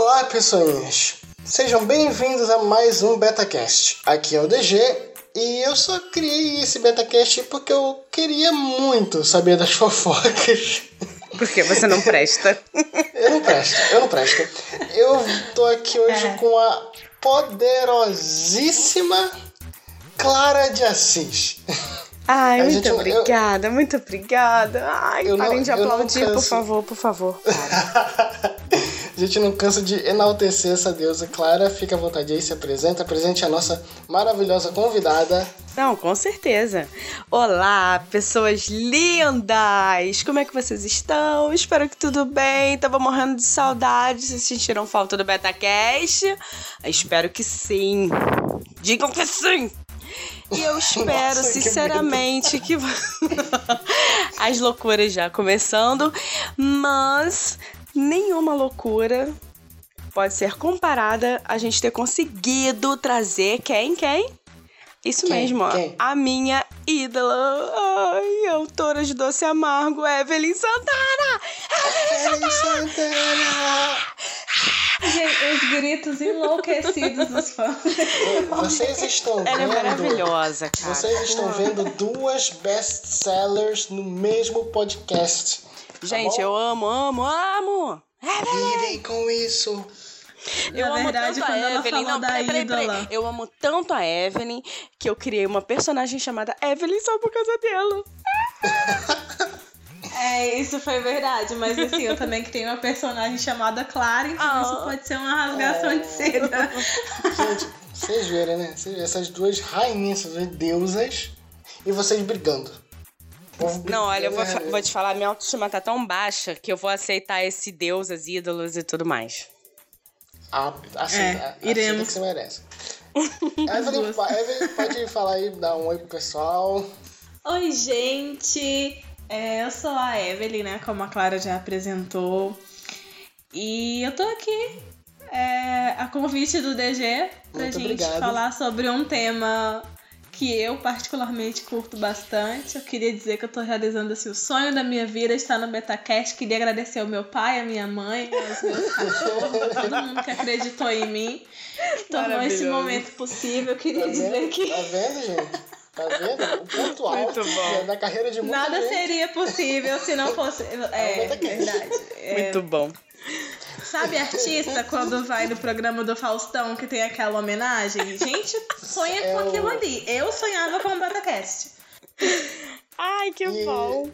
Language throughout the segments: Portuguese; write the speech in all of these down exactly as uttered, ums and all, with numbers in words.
Olá, pessoinhas! Sejam bem-vindos a mais um BetaCast. Aqui é o D G e eu só criei esse BetaCast porque eu queria muito saber das fofocas. Porque você não presta. Eu não presto, eu não presto. Eu tô aqui hoje É. com a poderosíssima Clara de Assis. Ai, A muito gente- eu- obrigada, muito obrigada. Ai, Eu parem não- de eu não aplaudir, por canso. favor, por favor. A gente não cansa de enaltecer essa deusa. Clara, fica à vontade aí, se apresenta. Apresente a nossa maravilhosa convidada. Não, com certeza. Olá, pessoas lindas! Como é que vocês estão? Espero que tudo bem. Tava morrendo de saudade. Vocês sentiram falta do BetaCast? Espero que sim. Digam que sim! E eu espero, Nossa, que sinceramente, que... As loucuras já começando, mas nenhuma loucura pode ser comparada a gente ter conseguido trazer quem, quem? Isso Quem? mesmo, ó, Quem? a minha ídola, ai, autora de Doce Amargo, Evelyn Santana! Evelyn Santana! Gente, os gritos enlouquecidos dos fãs. Vocês estão Ela é vendo... maravilhosa, cara. Vocês estão vendo duas best-sellers no mesmo podcast. Gente, bom? eu amo, amo, amo! Virem com isso. Eu Na amo verdade, tanto a quando ela Evelyn. falou Não, da peraí, peraí, peraí. ídola. Eu amo tanto a Evelyn que eu criei uma personagem chamada Evelyn só por causa dela. É, isso foi verdade, mas assim, eu também que tenho uma personagem chamada Clara, então Ah. isso pode ser uma rasgação de seda. Gente, vocês viram, né? Vocês viram essas duas rainhas, essas duas deusas, e vocês brigando. O povo brigando, Não, olha, eu vou, fa- né? vou te falar, minha autoestima tá tão baixa que eu vou aceitar esse deusas, ídolos e tudo mais. Ah, assim, É, a- assim iremos. que você merece. Evelyn, pa- Evelyn, pode falar aí, dar um oi pro pessoal. Oi, gente! É, eu sou a Evelyn, né? Como a Clara já apresentou. E eu tô aqui é, a convite do D G pra Muito gente obrigado. falar sobre um tema que eu particularmente curto bastante. Eu queria dizer que eu tô realizando assim, o sonho da minha vida estar no BetaCast. Queria agradecer ao meu pai, à minha mãe, aos meus cachorros, a todo mundo que acreditou em mim, que tornou esse Maravilhoso. momento possível. Eu Tá queria dizer vendo? que Tá vendo, gente? Tá vendo? O ponto alto Muito bom. da- da carreira de muita nada gente. seria possível se não fosse. É, BetaCast. verdade. É, Muito bom. sabe artista quando vai no programa do Faustão que tem aquela homenagem? Gente, sonha É com o- aquilo ali. Eu sonhava com o BetaCast. Ai, que E- bom.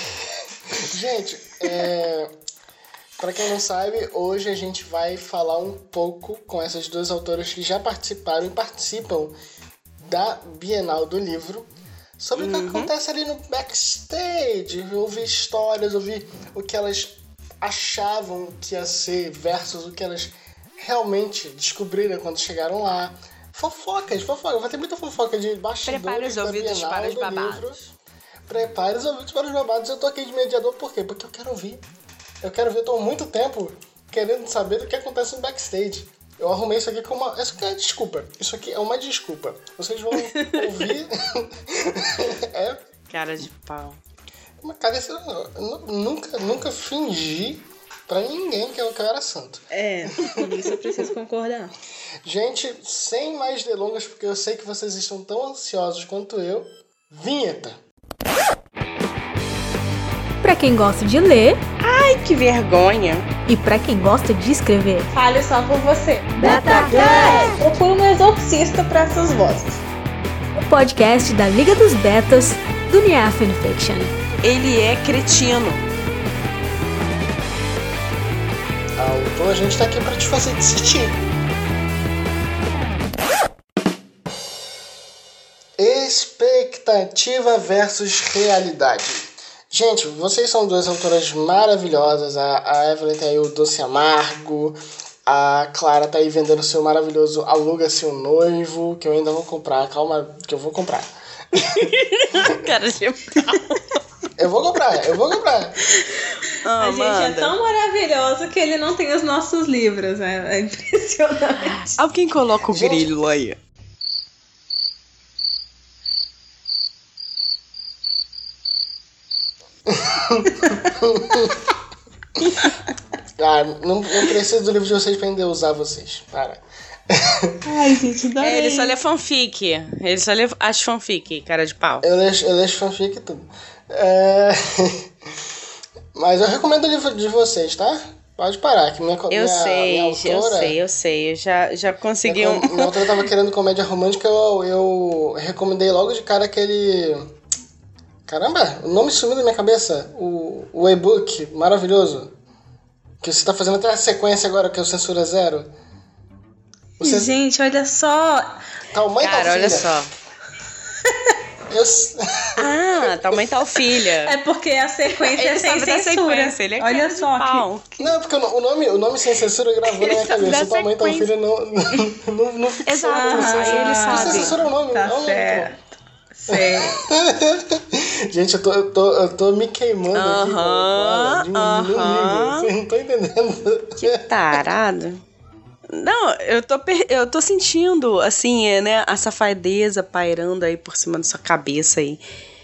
Gente, é... pra quem não sabe, hoje a gente vai falar um pouco com essas duas autoras que já participaram e participam da Bienal do Livro sobre o que acontece ali no backstage, ouvir histórias, ouvir o que elas achavam que ia ser versus o que elas realmente descobriram quando chegaram lá. Fofocas, fofoca, vai ter muita fofoca de bastidores Prepare os da ouvidos Bienal para os do babados. Livro. Prepare os ouvidos para os babados. Eu tô aqui de mediador por quê? Porque eu quero ouvir. Eu quero ver, eu tô há muito tempo querendo saber do que acontece no backstage. Eu arrumei isso aqui como uma... Isso aqui é desculpa. Isso aqui é uma desculpa. Vocês vão ouvir... é Cara de pau. uma cara... isso- Eu nu- nunca, nunca fingi pra ninguém que eu, que eu era santo. É, por isso eu preciso concordar. Gente, sem mais delongas, porque eu sei que vocês estão tão ansiosos quanto eu. Vinheta! Pra quem gosta de ler Ai, que vergonha. e pra quem gosta de escrever. Fale só por você. BetaCast! Procure um exorcista para essas vozes. O podcast da Liga dos Betas do Nia Fanfiction. Ele é cretino. Ah, então a gente tá aqui pra te fazer desistir. Expectativa versus realidade. Gente, vocês são duas autoras maravilhosas. A, a Evelyn tem aí o Doce Amargo. A Clara tá aí vendendo seu maravilhoso Aluga Seu Noivo, que eu ainda vou comprar. Calma, que eu vou comprar. Cara de pau. Eu vou comprar, eu vou comprar. Ah, A gente é manda. tão maravilhoso que ele não tem os nossos livros, né? É impressionante. Alguém coloca o Gente. grilo aí. Ah, não, não preciso do livro de vocês pra endeusar vocês. Para. Ai, gente, adorei. É, ele só lê fanfic. Ele só lê as fanfic, cara de pau. Eu leio, eu leio fanfic e tudo. É... Mas eu recomendo o livro de vocês, tá? Pode parar, que minha, Eu minha, sei, minha autora... eu sei, eu sei. Eu já, já consegui minha, um... minha autora tava querendo comédia romântica, eu, eu recomendei logo de cara aquele... Caramba, o nome sumiu da minha cabeça. O, o e-book maravilhoso. Que você tá fazendo até a sequência agora, que é o Censura Zero. Você... Gente, olha só. Tal mãe, Cara, tal olha filha. só. Eu... Ah, tal mãe, tal filha. É porque a sequência é Ele sem sabe da censura. sequência, ele é olha cara de só. pau. Que... Não, porque o nome, o nome sem censura gravou na minha sabe cabeça. da Tal mãe, tal sequência. filha não, não, não, não fixou. Exato, Não sei. aí ele sabe. Sem censura é o nome. Tá é o nome, certo. Sei. Gente, eu tô, eu, tô, eu tô me queimando aqui. Aham, Com ela, de um aham. nível. Vocês não estão entendendo. Que tarado. Não, eu tô, per- eu tô sentindo, assim, é, né, a safadeza pairando aí por cima da sua cabeça aí.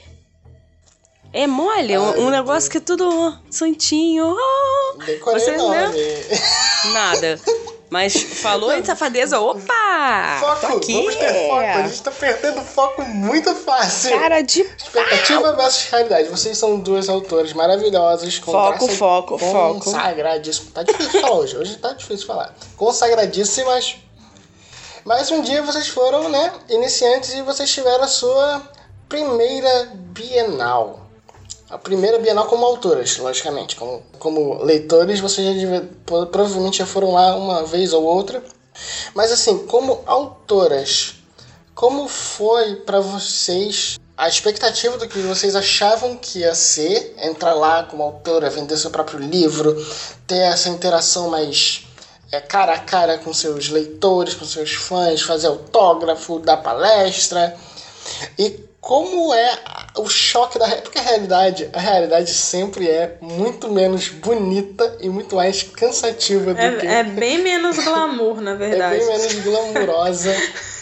É mole, um, Ai, um meu negócio que é tudo santinho. Ah, Decorei Você, o né? nome. nada. Mas falou em safadeza, opa! Foco, Tô aqui. vamos ter foco. A gente tá perdendo foco muito fácil. Cara de Expectativa versus realidade. Vocês são duas autores maravilhosas. Com Foco, graça foco, foco. Consagradíssimas. Tá difícil de falar hoje. Hoje tá difícil de falar. Consagradíssimas. Mas um dia vocês foram, né, iniciantes e vocês tiveram a sua primeira Bienal. A primeira Bienal como autoras, logicamente. Como, como leitores, vocês já deve, provavelmente já foram lá uma vez ou outra. Mas assim, como autoras, como foi pra vocês a expectativa do que vocês achavam que ia ser? Entrar lá como autora, vender seu próprio livro, ter essa interação mais é, cara a cara com seus leitores, com seus fãs, fazer autógrafo, dar palestra. E como é o choque da... Porque a realidade, a realidade sempre é muito menos bonita e muito mais cansativa do É, que... é bem menos glamour, na É verdade. bem menos glamurosa.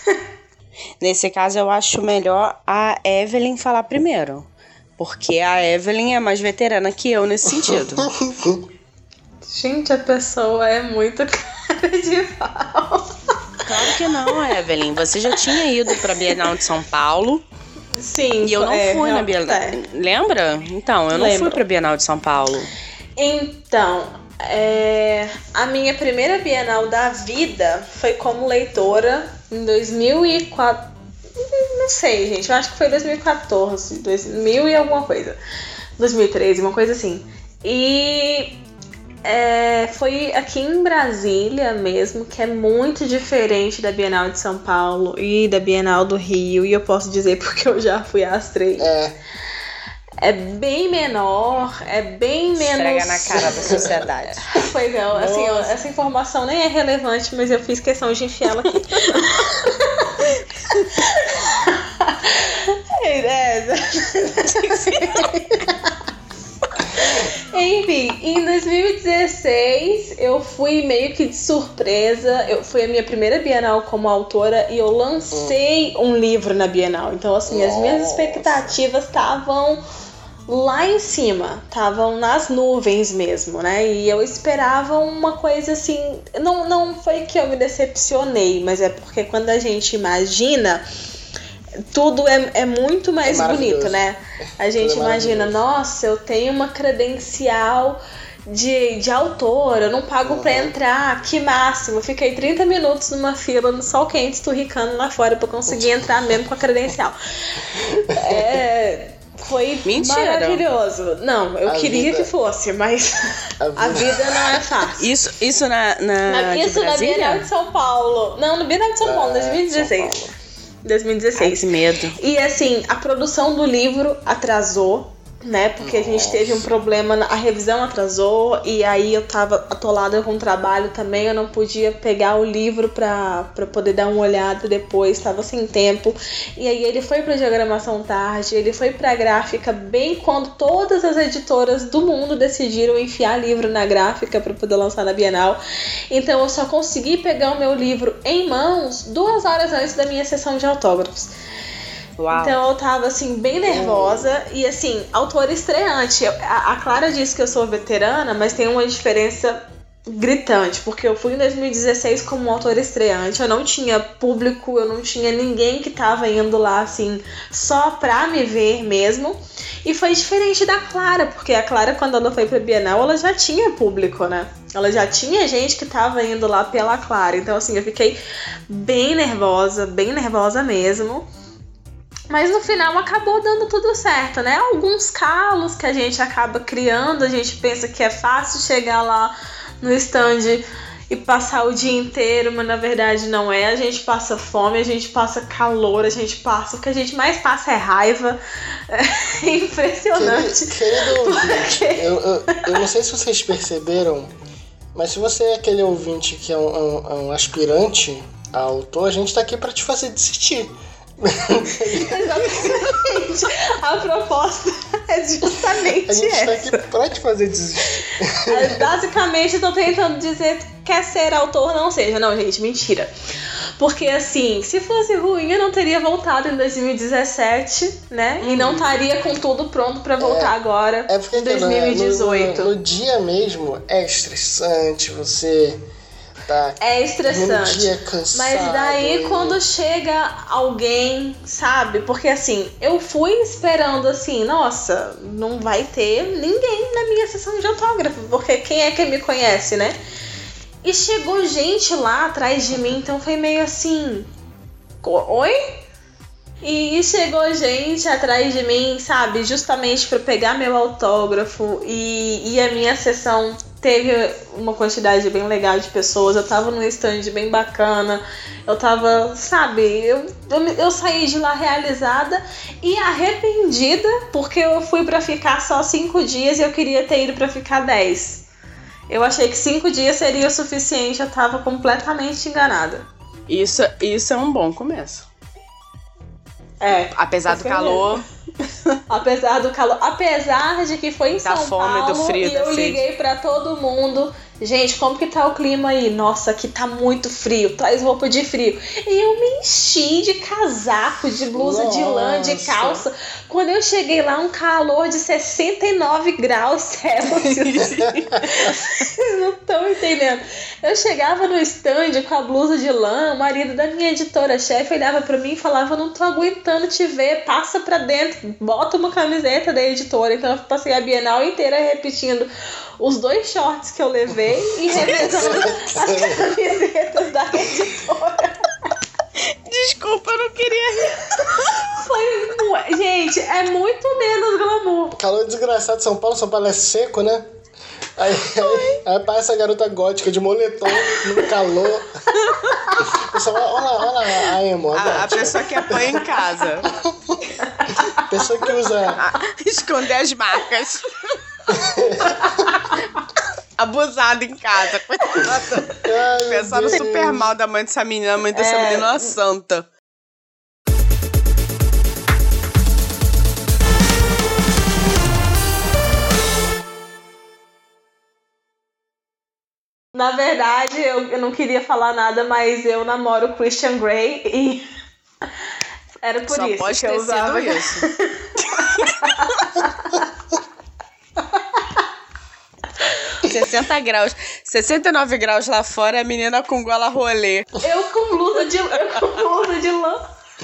Nesse caso, eu acho melhor a Evelyn falar primeiro. Porque a Evelyn é mais veterana que eu nesse sentido. Gente, a pessoa é muito cara de pau. Claro que não, Evelyn. Você já tinha ido pra Bienal de São Paulo. Sim, E eu não é, fui na real- Bienal. é. Lembra? Então, eu não Lembro. fui pra Bienal de São Paulo. Então, é, a minha primeira Bienal da vida foi como leitora em dois mil e quatro. Não sei, gente. Eu acho que foi dois mil e quatorze. dois mil e alguma coisa. dois mil e treze, uma coisa assim. E é, foi aqui em Brasília mesmo, que é muito diferente da Bienal de São Paulo e da Bienal do Rio. E eu posso dizer porque eu já fui às três. É, É bem menor, é bem menos... Esfrega na cara da sociedade. Pois é, assim, ó, Nossa. essa informação nem é relevante, mas eu fiz questão de enfiá-la aqui. é, Enfim, em dois mil e dezesseis eu fui meio que de surpresa. Eu fui a minha primeira Bienal como autora e eu lancei um livro na Bienal. Então, assim, as minhas Nossa. expectativas estavam lá em cima, estavam nas nuvens mesmo, né? E eu esperava uma coisa assim. Não, não foi que eu me decepcionei, mas é porque quando a gente imagina, tudo é, é muito mais É bonito, maravilhoso. né? A gente Tudo é imagina, maravilhoso. nossa, eu tenho uma credencial de, de autor, eu não pago pra Uhum. entrar, que máximo. Eu fiquei trinta minutos numa fila no sol quente, esturricando lá fora pra conseguir entrar mesmo com a credencial. É, foi Mentira. maravilhoso. Não, eu A queria vida- que fosse, mas a a vida- vida não é fácil. Isso, isso na, na, Na- de isso na Brasília? Bienal de São Paulo. Não, no Bienal de São Paulo, É, dois mil e dezesseis. São Paulo. dois mil e Ai, dezesseis. que medo. E assim, a produção do livro atrasou, né? Porque a gente teve um problema, na- a revisão atrasou e aí eu tava atolada com o trabalho também, eu não podia pegar o livro pra, pra poder dar uma olhada depois, tava sem tempo. E aí ele foi pra diagramação tarde, ele foi pra gráfica bem quando todas as editoras do mundo decidiram enfiar livro na gráfica pra poder lançar na Bienal. Então eu só consegui pegar o meu livro em mãos duas horas antes da minha sessão de autógrafos. Uau. Então eu tava assim, bem nervosa. E assim, autora estreante. Eu- A, a Clara disse que eu sou veterana, mas tem uma diferença gritante, porque eu fui em dois mil e dezesseis como autora estreante, eu não tinha público, eu não tinha ninguém que tava indo lá, assim, só pra me ver mesmo, e foi diferente da Clara, porque a Clara, quando ela foi pra Bienal, ela já tinha público, né? Ela já tinha gente que tava indo lá pela Clara, então, assim, eu fiquei bem nervosa, bem nervosa mesmo. Mas no final acabou dando tudo certo, né? Alguns calos que a gente acaba criando, a gente pensa que é fácil chegar lá no stand e passar o dia inteiro, mas na verdade não é. A gente passa fome, a gente passa calor, a gente passa... O que a gente mais passa é raiva. É impressionante. Querido, porque... eu, eu, eu não sei se vocês perceberam, mas se você é aquele ouvinte que é um, um, um aspirante a autor, a gente tá aqui pra te fazer desistir. Exatamente. A proposta é justamente a gente essa. tá aqui pra te fazer desistir. Basicamente, eu tô tentando dizer que quer ser autor, não seja. Não, gente, mentira. Porque, assim, se fosse ruim, eu não teria voltado em dois mil e dezessete, né? Uhum. E não estaria com tudo pronto pra voltar é, agora é porque, em dois mil e dezoito. No, no, no dia mesmo, é estressante, você... Tá, é estressante, dia cansado, mas daí e... quando chega alguém, sabe? Porque assim, eu fui esperando assim, nossa, não vai ter ninguém na minha sessão de autógrafo, porque quem é que me conhece, né? E chegou gente lá atrás de mim, então foi meio assim, oi? E chegou gente atrás de mim, sabe? Justamente para pegar meu autógrafo e, e a minha sessão teve uma quantidade bem legal de pessoas. Eu tava num stand bem bacana. Eu tava, sabe? Eu, eu, eu saí de lá realizada e arrependida porque eu fui para ficar só cinco dias e eu queria ter ido para ficar dez. Eu achei que cinco dias seria o suficiente. Eu tava completamente enganada. Isso, isso é um bom começo. É, apesar do calor. apesar do calor. Apesar de que foi em da São fome, Paulo do frio, e eu liguei pra todo mundo. Gente, como que tá o clima aí? Nossa, aqui tá muito frio. Traz roupa de frio. E eu me enchi de casaco, de blusa Nossa. de lã, de calça. Quando eu cheguei lá, um calor de sessenta e nove graus Celsius. Vocês não estão entendendo. Eu chegava no stand com a blusa de lã, o marido da minha editora-chefe olhava pra mim e falava: não tô aguentando te ver, passa pra dentro, bota uma camiseta da editora. Então eu passei a Bienal inteira repetindo os dois shorts que eu levei e revezando as camisetas da editora. Desculpa, eu não queria rir. Foi, gente, é muito menos glamour. Calor desgraçado de São Paulo, São Paulo é seco, né? Aí, aí, aí aparece a garota gótica de moletom no calor. Pessoal, olha lá, olha lá a emo. A, a, a pessoa que apanha em casa. Pessoa que usa... A, esconder as marcas. Abusada em casa. Pensar no super mal da mãe dessa menina. A mãe dessa é. menina é uma santa. Na verdade, eu, eu não queria falar nada, mas eu namoro o Christian Grey e era por Só isso pode que ter eu usava sido isso. sessenta graus, sessenta e nove graus lá fora, a menina com gola rolê. Eu com blusa de, eu com blusa de lã.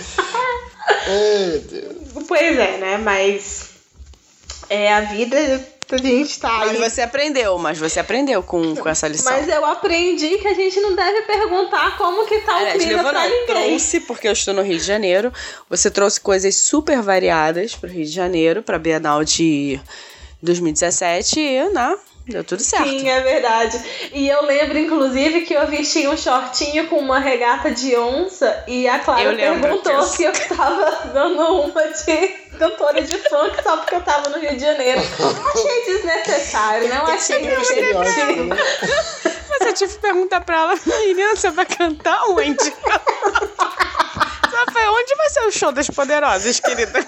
Ai, Deus. Pois é, né? Mas é a vida, a gente tá aí. Mas você aprendeu, mas você aprendeu com, com essa lição. Mas eu aprendi que a gente não deve perguntar como que tá o clima pra ninguém. Trouxe, porque eu estou no Rio de Janeiro. Você trouxe coisas super variadas pro Rio de Janeiro, pra Bienal de dois mil e dezessete e, né? Deu tudo certo. Sim, é verdade. E eu lembro, inclusive, que eu vesti um shortinho com uma regata de onça e a Clara perguntou se eu tava dando uma de cantora de funk só porque eu tava no Rio de Janeiro. Achei desnecessário, não achei desnecessário. Né? Mas eu tive que perguntar pra ela: menina, você vai cantar onde? Ela falou: onde vai ser o show das Poderosas, querida?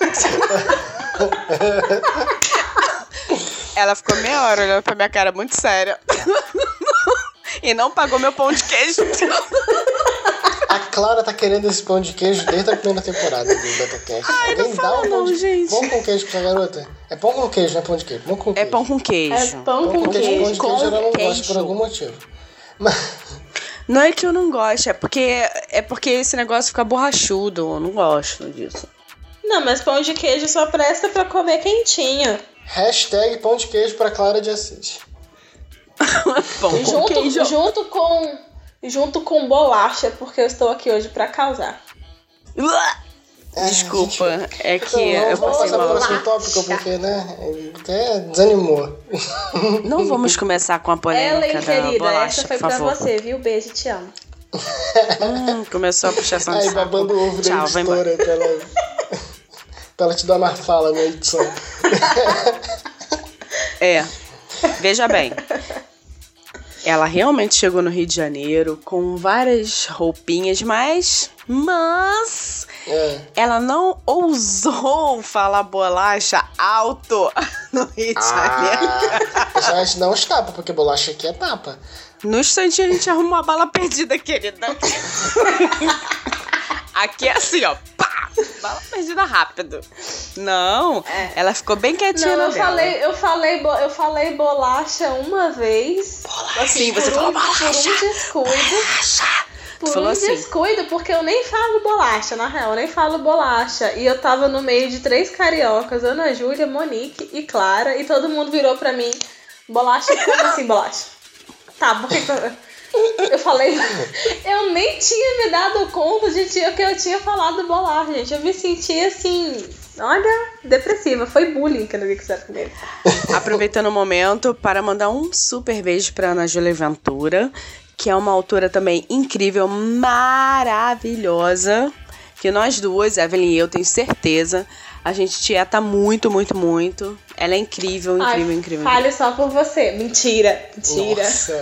Ela ficou meia hora olhando pra minha cara muito séria. E não pagou meu pão de queijo. A Clara tá querendo esse pão de queijo desde a primeira temporada do BetaCast. Ai, não fala um não, pão de... gente. Pão com queijo pra garota? É pão com queijo, não é pão de queijo. Pão com É queijo. pão com queijo. É pão, Pão com com queijo, queijo. pão de queijo eu não queijo. gosto por algum motivo. Mas... Não é que eu não gosto, é porque, é porque esse negócio fica borrachudo. Eu não gosto disso. Não, mas pão de queijo só presta pra comer quentinho. Hashtag pão de queijo pra Clara de Assis. Pão com junto, queijo. junto com junto com bolacha, porque eu estou aqui hoje pra causar. É, Desculpa, gente, é que então, eu vamos passei passar pro mal. próximo tópico, porque, né, até desanimou. Não vamos começar com a polêmica Ellen, da querida, bolacha, essa foi por pra favor. você, viu? Beijo, te amo. Hum, começou a puxação de Aí, saco. babando o ovo da Tchau, vai embora. editora pra ela, pra ela te dar mais fala na edição. É, veja bem. Ela realmente chegou no Rio de Janeiro com várias roupinhas, mas... Mas... É. Ela não ousou falar bolacha alto no Rio de Janeiro. Ah, já a gente não tapa, porque bolacha aqui é tapa. No instante a gente arrumou uma bala perdida, querida. Aqui é assim, ó. Pá! Bala perdida rápido. Não, É. ela ficou bem quietinha Não, eu dela. falei, eu falei, bo- eu falei bolacha uma vez. Bolacha. Assim, Sim, você por falou um, bolacha. Por um descuido. Bolacha. Por Tu falou um assim. descuido, porque eu nem falo bolacha, na real, eu nem falo bolacha. E eu tava no meio de três cariocas, Ana Júlia, Monique e Clara, e todo mundo virou pra mim, bolacha, como assim bolacha? Tá, por que que eu... Eu falei, eu nem tinha me dado conta de que eu tinha falado bolacha, gente. Eu me senti assim, olha, depressiva. Foi bullying que eu não quiser comigo. Aproveitando o momento para mandar um super beijo para Ana Júlia Ventura, que é uma autora também incrível, maravilhosa, que nós duas, Evelyn e eu, tenho certeza, a gente tieta muito, muito, muito. Ela é incrível, incrível, Ai, incrível. fale só por você. Mentira, mentira. Nossa.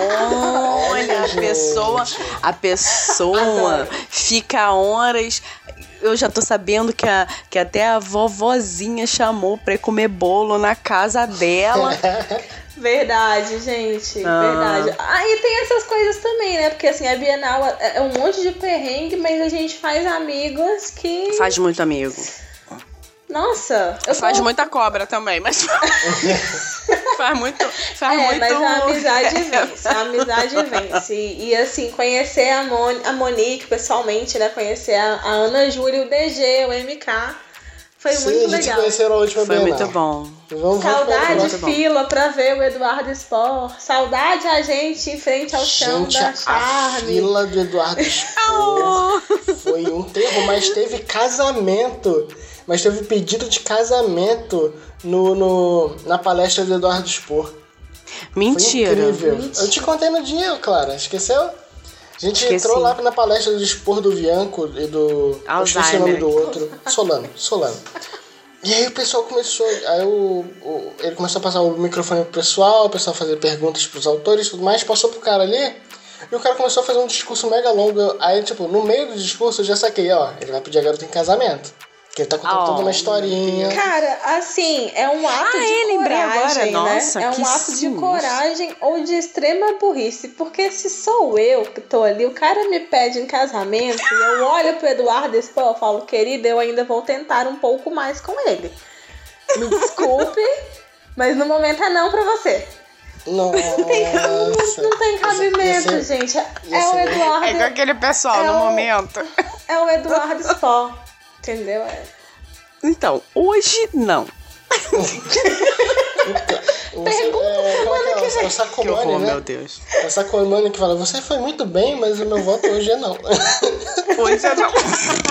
Olha, a gente. pessoa, a pessoa Adoro. fica horas. Eu já tô sabendo que, a, que até a vovozinha chamou pra ir comer bolo na casa dela. Verdade, gente. Ah. Verdade. Ah, e tem essas coisas também, né? Porque assim, a Bienal é é um monte de perrengue, mas a gente faz amigos que. Faz muito amigo. Nossa, eu Faz sou- muita cobra também, mas faz muito. Faz É, muito. mas a amizade vence, a amizade vence. E, e, assim, conhecer a, Mon a Monique pessoalmente, né? Conhecer a, a Ana Júlia, o D G, o M K. Foi Sim, muito a gente legal. conheceu a última Foi Bienal. muito bom. Vamos, Saudade vamos muito bom. fila pra ver o Eduardo Spor. Saudade a gente em frente ao chão Gente, da a Charme. fila do Eduardo Spor foi um terror, mas teve casamento. Mas teve pedido de casamento no, no, na palestra do Eduardo Spor. Mentira. Foi incrível. Mentira. Eu te contei no dia, Clara. Esqueceu? A gente Esqueci. entrou lá na palestra do Spor do Bianco e do... Eu esqueci o nome Alzheimer. do outro. Solano. Solano. E aí o pessoal começou... Aí o, o, ele começou a passar o microfone pro pessoal, o pessoal fazer perguntas pros autores e tudo mais. Passou pro cara ali e o cara começou a fazer um discurso mega longo. Aí, tipo, no meio do discurso eu já saquei, ó. Ele vai pedir a garota em casamento. Que ele tá contando Oh, toda uma historinha. Cara, assim, é um ato Ah, de é, lembrei coragem, agora. né? Nossa, é um que ato de sinistro. coragem ou de extrema burrice. Porque se sou eu que tô ali, o cara me pede em casamento e eu olho pro Eduardo Spor e falo, querida, eu ainda vou tentar um pouco mais com ele. Me desculpe, mas no momento é não pra você. Nossa. Não tem cabimento, Ia ser- gente. ia É o ser- Eduardo, É com aquele pessoal É no o- momento. é o Eduardo Spor. Entendeu? É. Então, hoje não. Você, Pergunta é, como é que é? semana que É o Que Sacomani, horror, né? meu Deus. É o Sacomani que fala, você foi muito bem, mas o meu voto hoje é não. Hoje eu não.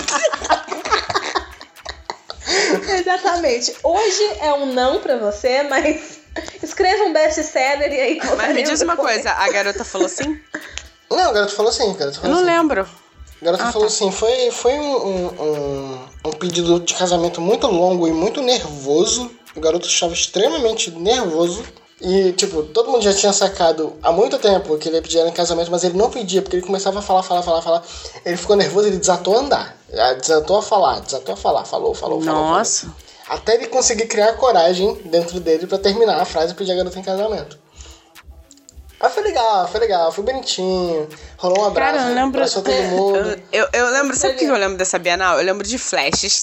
Exatamente. Hoje é um não pra você, mas escreva um best-seller e aí... Mas me diz uma depois. coisa, a garota falou assim? Não, o garoto falou assim, o garoto Eu falou não assim. lembro. O garoto Ah, falou tá. assim, foi, foi um, um, um, um pedido de casamento muito longo e muito nervoso. O garoto estava extremamente nervoso. E, tipo, todo mundo já tinha sacado há muito tempo que ele ia pedir ela em casamento, mas ele não pedia, porque ele começava a falar, falar, falar, falar. Ele ficou nervoso, ele desatou a andar. Desatou a falar, desatou a falar. Falou, falou, falou. Nossa. Falou. Até ele conseguir criar coragem dentro dele pra terminar a frase e pedir a garota em casamento. Ah, foi legal, foi legal, foi bonitinho. Rolou um abraço, Cara, eu lembro. abraçou todo mundo. Eu, eu, eu lembro, sabe o que eu lembro dessa Bienal? Eu lembro de flashes.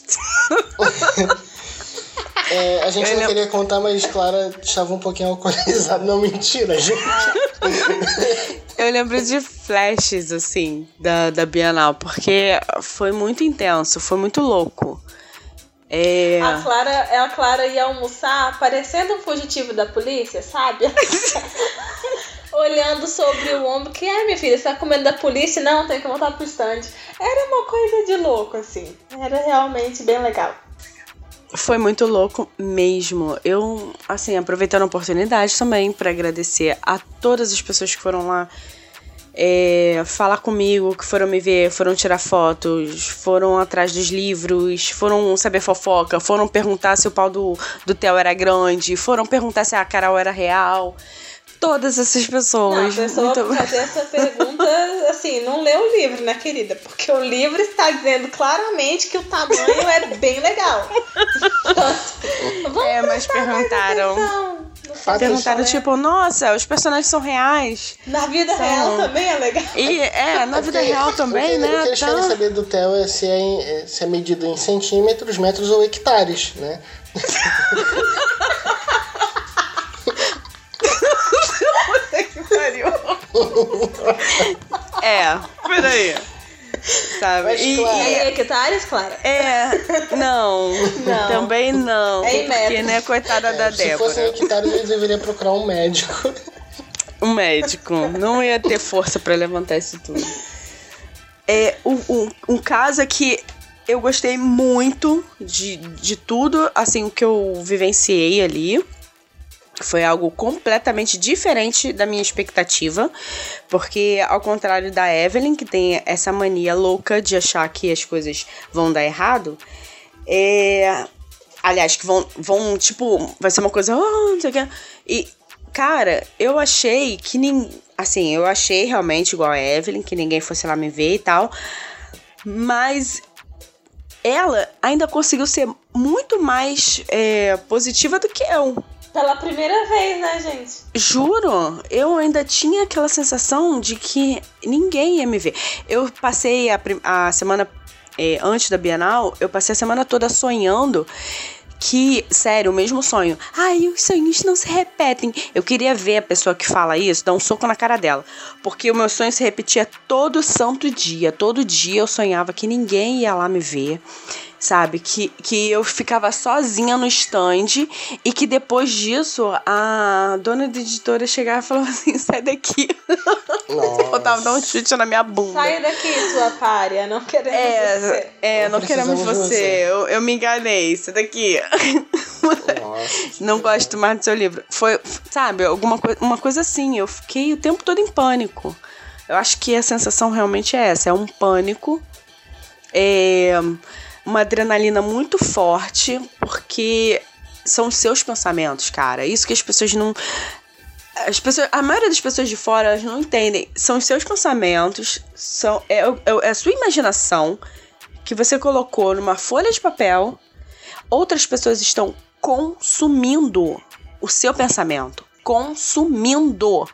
É, a gente Eu não lembro- queria contar, mas Clara estava um pouquinho alcoolizada. Não, mentira, gente. Eu lembro de flashes, assim, da, da Bienal, porque foi muito intenso, foi muito louco. É... A Clara, a Clara ia almoçar parecendo um fugitivo da polícia, sabe? Olhando sobre o ombro, que é, minha filha, você tá com medo da polícia? Não, tem que voltar pro stand. Era uma coisa de louco, assim. Era realmente bem legal. Foi muito louco mesmo. Eu, assim, aproveitando a oportunidade também para agradecer a todas as pessoas que foram lá é, falar comigo, que foram me ver, foram tirar fotos, foram atrás dos livros, foram saber fofoca, foram perguntar se o pau do, do Theo era grande, foram perguntar se a Carol era real. Todas essas pessoas. Não, a pessoa muito... fazer essa pergunta, assim, não leu o livro, né, querida? Porque o livro está dizendo claramente que o tamanho é bem legal. Vamos É, mas perguntaram. Fatos- Perguntaram, tipo, nossa, os personagens são reais. Na vida São- real também é legal. E é, na vida real também, o que, né? O que eles Tá- querem saber do Theo é se é, em- é se é medido em centímetros, metros ou hectares, né? Que pariu. É, peraí. Sabe? Mas, E, claro. e- É hectares, Clara? é, não, Não. também não. É em porque, metros. né, coitada da Se fosse em Débora. hectares, ele deveria procurar um médico. Um médico. Não ia ter força pra levantar isso tudo. É, um, um, um caso é que eu gostei muito de, de tudo, assim, o que eu vivenciei ali. Foi algo completamente diferente da minha expectativa, porque ao contrário da Evelyn, que tem essa mania louca de achar que as coisas vão dar errado, é... aliás, que vão, vão tipo, vai ser uma coisa, oh, não sei o que, e, cara, eu achei que, nin... assim, eu achei realmente igual a Evelyn, que ninguém fosse lá me ver e tal, mas ela ainda conseguiu ser muito mais é, positiva do que eu. Pela primeira vez, né, gente? Juro, eu ainda tinha aquela sensação de que ninguém ia me ver. Eu passei a, prim- a semana é, antes da Bienal, eu passei a semana toda sonhando que, sério, o mesmo sonho. Ai, os sonhos não se repetem. Eu queria ver a pessoa que fala isso, dar um soco na cara dela. Porque o meu sonho se repetia todo santo dia. Todo dia eu sonhava que ninguém ia lá me ver. Sabe, que, que eu ficava sozinha no stand e que depois disso a dona da editora chegava e falava assim, sai daqui. Botava dar um chute na minha bunda. Sai daqui, sua pária, não queremos É, você. é, Não não queremos precisamos de você. você. Eu, eu me enganei, sai daqui. Nossa. Não gosto mais do seu livro. Foi, sabe, alguma coi- uma coisa assim. Eu fiquei o tempo todo em pânico. Eu acho que a sensação realmente é essa. É um pânico. É uma adrenalina muito forte. Porque são os seus pensamentos, cara. Isso que as pessoas não... As pessoas, a maioria das pessoas de fora, elas não entendem. São os seus pensamentos. São, é, é, é a sua imaginação que você colocou numa folha de papel. Outras pessoas estão consumindo o seu pensamento. Consumindo.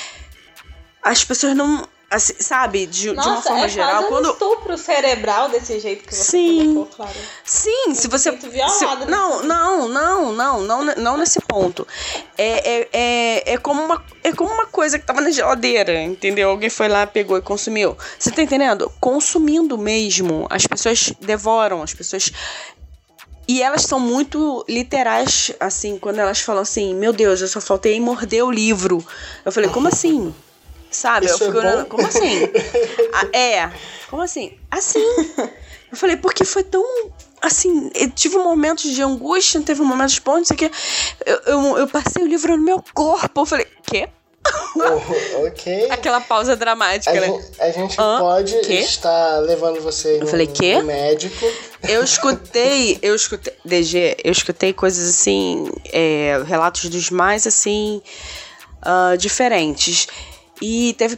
As pessoas não... assim, sabe, de, Nossa, de uma forma é geral... quase um quando estupro cerebral desse jeito que você Sim. colocou, claro. Sim, se você... sinto violada se- não, nesse não, não, não, não, não nesse ponto. É, é, é, é, como uma, é como uma coisa que tava na geladeira, entendeu? Alguém foi lá, pegou e consumiu. Você tá entendendo? Consumindo mesmo. As pessoas devoram, as pessoas... E elas são muito literais, assim, quando elas falam assim, meu Deus, eu só faltei morder o livro. Eu falei, como assim? Sabe? Isso eu fico é bom? olhando, como assim? Ah, é, como assim? Assim. Eu falei, porque foi tão... Assim, eu tive momentos de angústia, teve momentos de ponto, não sei o quê. Eu, eu, eu passei o livro no meu corpo. Eu falei, quê? Oh, ok. Aquela pausa dramática, A né? gente, a gente Hã? pode Quê? estar levando você no, falei, quê? no médico. Eu escutei, eu escutei, D G, eu escutei coisas assim, é, relatos dos mais, assim, uh, diferentes. E teve,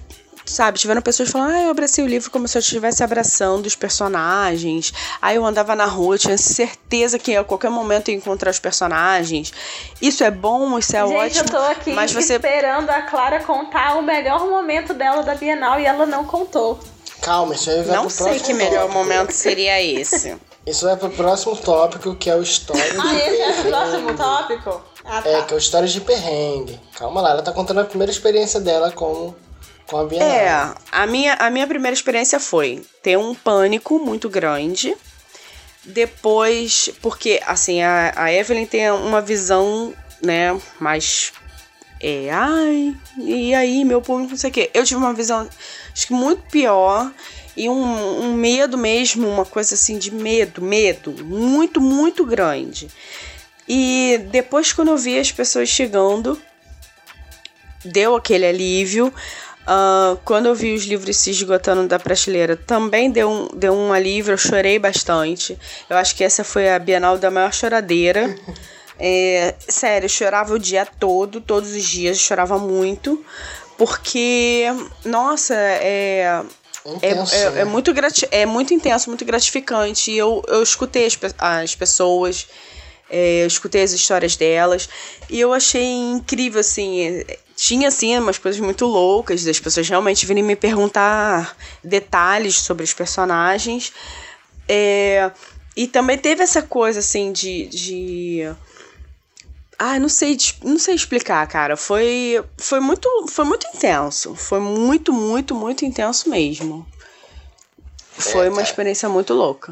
sabe, tiveram pessoas falando, ah, eu abracei o livro como se eu estivesse abraçando os personagens. Aí eu andava na rua, eu tinha certeza que a qualquer momento eu ia encontrar os personagens. Isso é bom, isso é Gente, ótimo. eu tô aqui mas você... esperando a Clara contar o melhor momento dela da Bienal e ela não contou. Calma, isso aí vai Não pro sei próximo que melhor tópico. momento seria esse. Isso vai pro próximo tópico, que é o história de Ah, esse é o perrengue. próximo tópico? Ah, tá. É, que é o história de perrengue. Calma lá, ela tá contando a primeira experiência dela com, com a Bienal. É, a minha, a minha primeira experiência foi ter um pânico muito grande. Depois, porque, assim, a, a Evelyn tem uma visão, né, mais... É, ai, e aí, meu público, não sei o quê. Eu tive uma visão, acho que muito pior... E um, um medo mesmo, uma coisa assim de medo, medo, muito, muito grande. E depois, quando eu vi as pessoas chegando, deu aquele alívio. Uh, quando eu vi os livros se esgotando da prateleira, também deu um, deu um alívio, eu chorei bastante. Eu acho que essa foi a Bienal da maior choradeira. É, sério, eu chorava o dia todo, todos os dias, eu chorava muito. Porque, nossa, é... Intenso, é, é, né? é, muito grati- é muito intenso, muito gratificante. E eu, eu escutei as, pe- as pessoas, é, eu escutei as histórias delas, e eu achei incrível, assim. Tinha, assim, umas coisas muito loucas, das pessoas realmente virem me perguntar detalhes sobre os personagens. É, e também teve essa coisa, assim, de... de Ah, não sei, não sei explicar, cara. Foi, foi, muito, foi muito intenso. Foi muito, muito, muito intenso mesmo. Foi É, uma cara. experiência muito louca.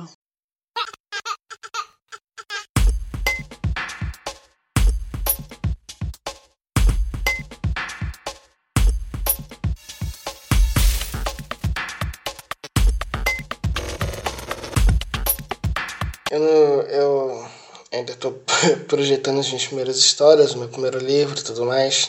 Eu, não- eu ainda tô projetando as minhas primeiras histórias, o meu primeiro livro e tudo mais.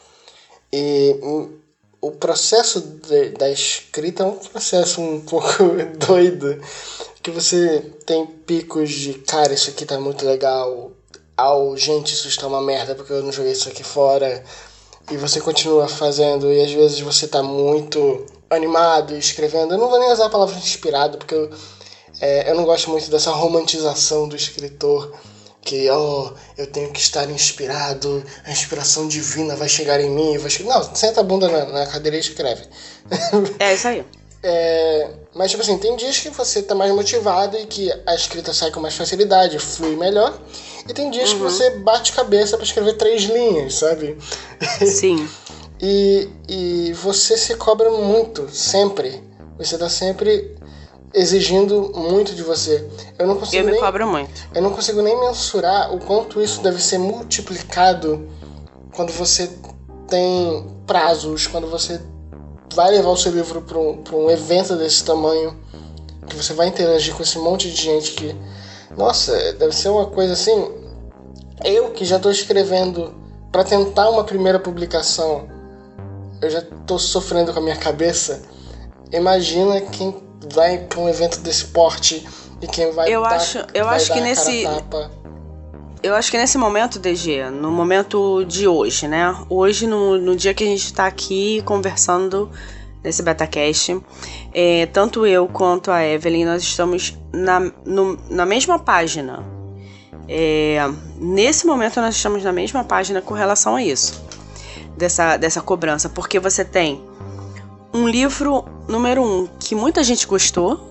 E hum, o processo de- da escrita é um processo um pouco doido. Que você tem picos de, cara, isso aqui tá muito legal. Ao, gente, isso está uma merda porque eu não joguei isso aqui fora. E você continua fazendo, e às vezes você tá muito animado e escrevendo. Eu não vou nem usar a palavra inspirado, porque eu, é, eu não gosto muito dessa romantização do escritor. Que, oh, eu tenho que estar inspirado, a inspiração divina vai chegar em mim. Vai che... Não, senta a bunda na, na cadeira e escreve. É isso aí. É, mas, tipo assim, tem dias que você tá mais motivado e que a escrita sai com mais facilidade, flui melhor. E tem dias Uhum. que você bate cabeça pra escrever três linhas, sabe? Sim. E, e você se cobra muito, sempre. Você tá sempre exigindo muito de você. Eu não consigo Eu me nem, cobro muito. eu não consigo nem mensurar o quanto isso deve ser multiplicado quando você tem prazos, quando você vai levar o seu livro para um, para um evento desse tamanho, que você vai interagir com esse monte de gente que... Nossa, deve ser uma coisa assim... Eu que já estou escrevendo para tentar uma primeira publicação, eu já estou sofrendo com a minha cabeça. Imagina quem vai para um evento desse porte e quem vai Eu dar, acho- eu vai acho dar que a nesse- cara a tapa. Eu acho que nesse momento, D G, no momento de hoje, né? Hoje, no, no dia que a gente tá aqui conversando nesse BetaCast, é, tanto eu quanto a Evelyn, nós estamos na, no, na mesma página. É, nesse momento, nós estamos na mesma página com relação a isso. Dessa, dessa cobrança. Porque você tem um livro, número um, que muita gente gostou.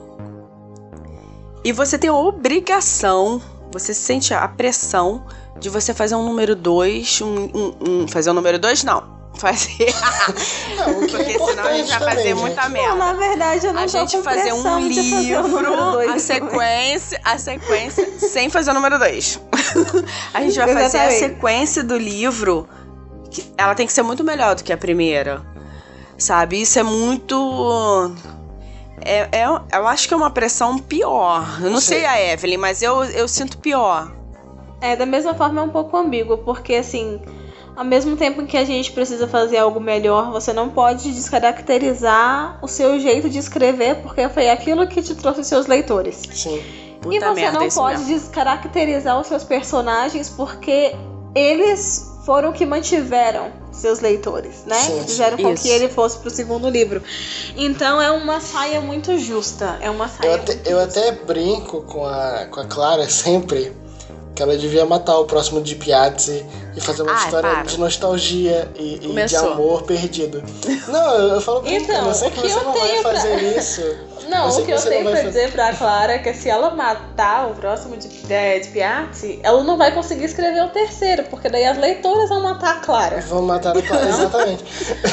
E você tem a obrigação... Você sente a pressão de você fazer um número dois, um, um, um, fazer um número dois, não. Fazer. Não, o que é Porque senão a gente vai importante fazer também, muita gente. merda. Não, na verdade, eu não A tô gente com fazer pressão um de fazer o livro, número dois a também. sequência, a sequência, sem fazer o número dois. A gente vai fazer a Exatamente. sequência do livro, que ela tem que ser muito melhor do que a primeira. Sabe? Isso é muito... É, é, eu acho que é uma pressão pior. Eu não Sim. sei a Evelyn, mas eu, eu sinto pior. É, da mesma forma é um pouco ambíguo, porque assim, ao mesmo tempo que a gente precisa fazer algo melhor, você não pode descaracterizar o seu jeito de escrever, porque foi aquilo que te trouxe seus leitores. Sim. Puta e você merda, não isso pode mesmo. descaracterizar os seus personagens, porque eles foram o que mantiveram seus leitores, né? Sim, Fizeram com isso. que ele fosse pro segundo livro. Então é uma saia muito justa. É uma saia Eu até, muito eu justa. até brinco com a, com a Clara sempre que ela devia matar o próximo de Piazzi e fazer uma Ai, história para. de nostalgia e, e de Começou. amor perdido. Não, eu, eu falo brincando, Então, eu sei que o que você eu não vai tenho pra- fazer isso. Não, Eu sei o que que eu você tenho não pra vai dizer pra Clara é que se ela matar o próximo de, de, de Piazzi, ela não vai conseguir escrever o terceiro, porque daí as leitoras vão matar a Clara. Vão matar a Clara, exatamente.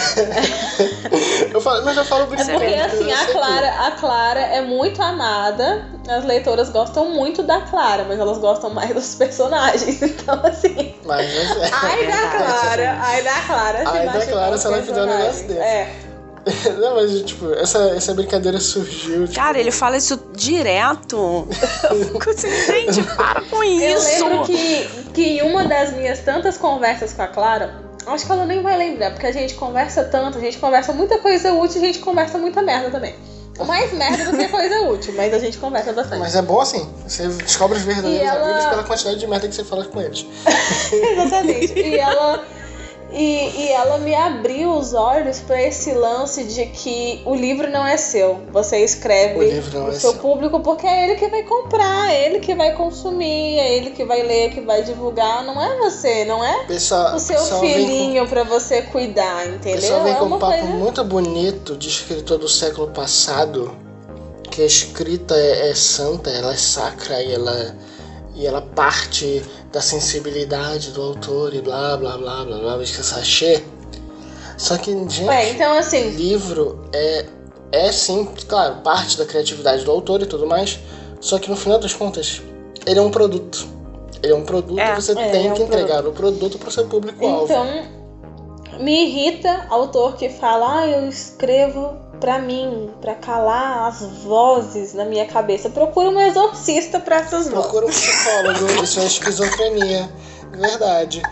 eu falo, mas eu falo É brincando. porque eu assim, sei a que- Clara, a Clara é muito amada, as leitoras gostam muito da Clara, mas elas gostam mais dos personagens. Então, assim. Mas é. Ai da Clara, ai da Clara se Ai da machucar Clara os se ela fizer um negócio personagens. desse. É. Não, mas tipo, essa, essa brincadeira surgiu. Tipo, Cara, ele fala isso direto. Eu fico assim, gente, para com Eu isso. lembro que, que em uma das minhas tantas conversas com a Clara, acho que ela nem vai lembrar, porque a gente conversa tanto, a gente conversa muita coisa útil e a gente conversa muita merda também. Mais merda do que coisa útil, mas a gente conversa bastante. Mas é bom assim, você descobre os verdadeiros E ela- amigos pela quantidade de merda que você fala com eles. Exatamente. E ela, e, e ela me abriu os olhos pra esse lance de que o livro não é seu. Você escreve O livro não pro é seu seu. público porque é ele que vai comprar, é ele que vai consumir, é ele que vai ler, que vai divulgar. Não é você, não é Pessoal, o seu pessoal vem com- filhinho pra você cuidar, O entendeu? pessoal vem É com um uma papo coisa. muito bonito de escritor do século passado, que a escrita é, é santa, ela é sacra e ela, e ela parte da sensibilidade do autor e blá blá blá blá blá, que sachê. Só que, gente, Ué, então assim, livro é, é sim, claro, parte da criatividade do autor e tudo mais, só que no final das contas, ele é um produto. Ele é um produto É, e você é, tem é um que entregar o produto pro seu público-alvo. então me irrita autor que fala, ah, eu escrevo pra mim, pra calar as vozes na minha cabeça. Procura um exorcista pra essas vozes. Procura um psicólogo, isso é esquizofrenia. Verdade.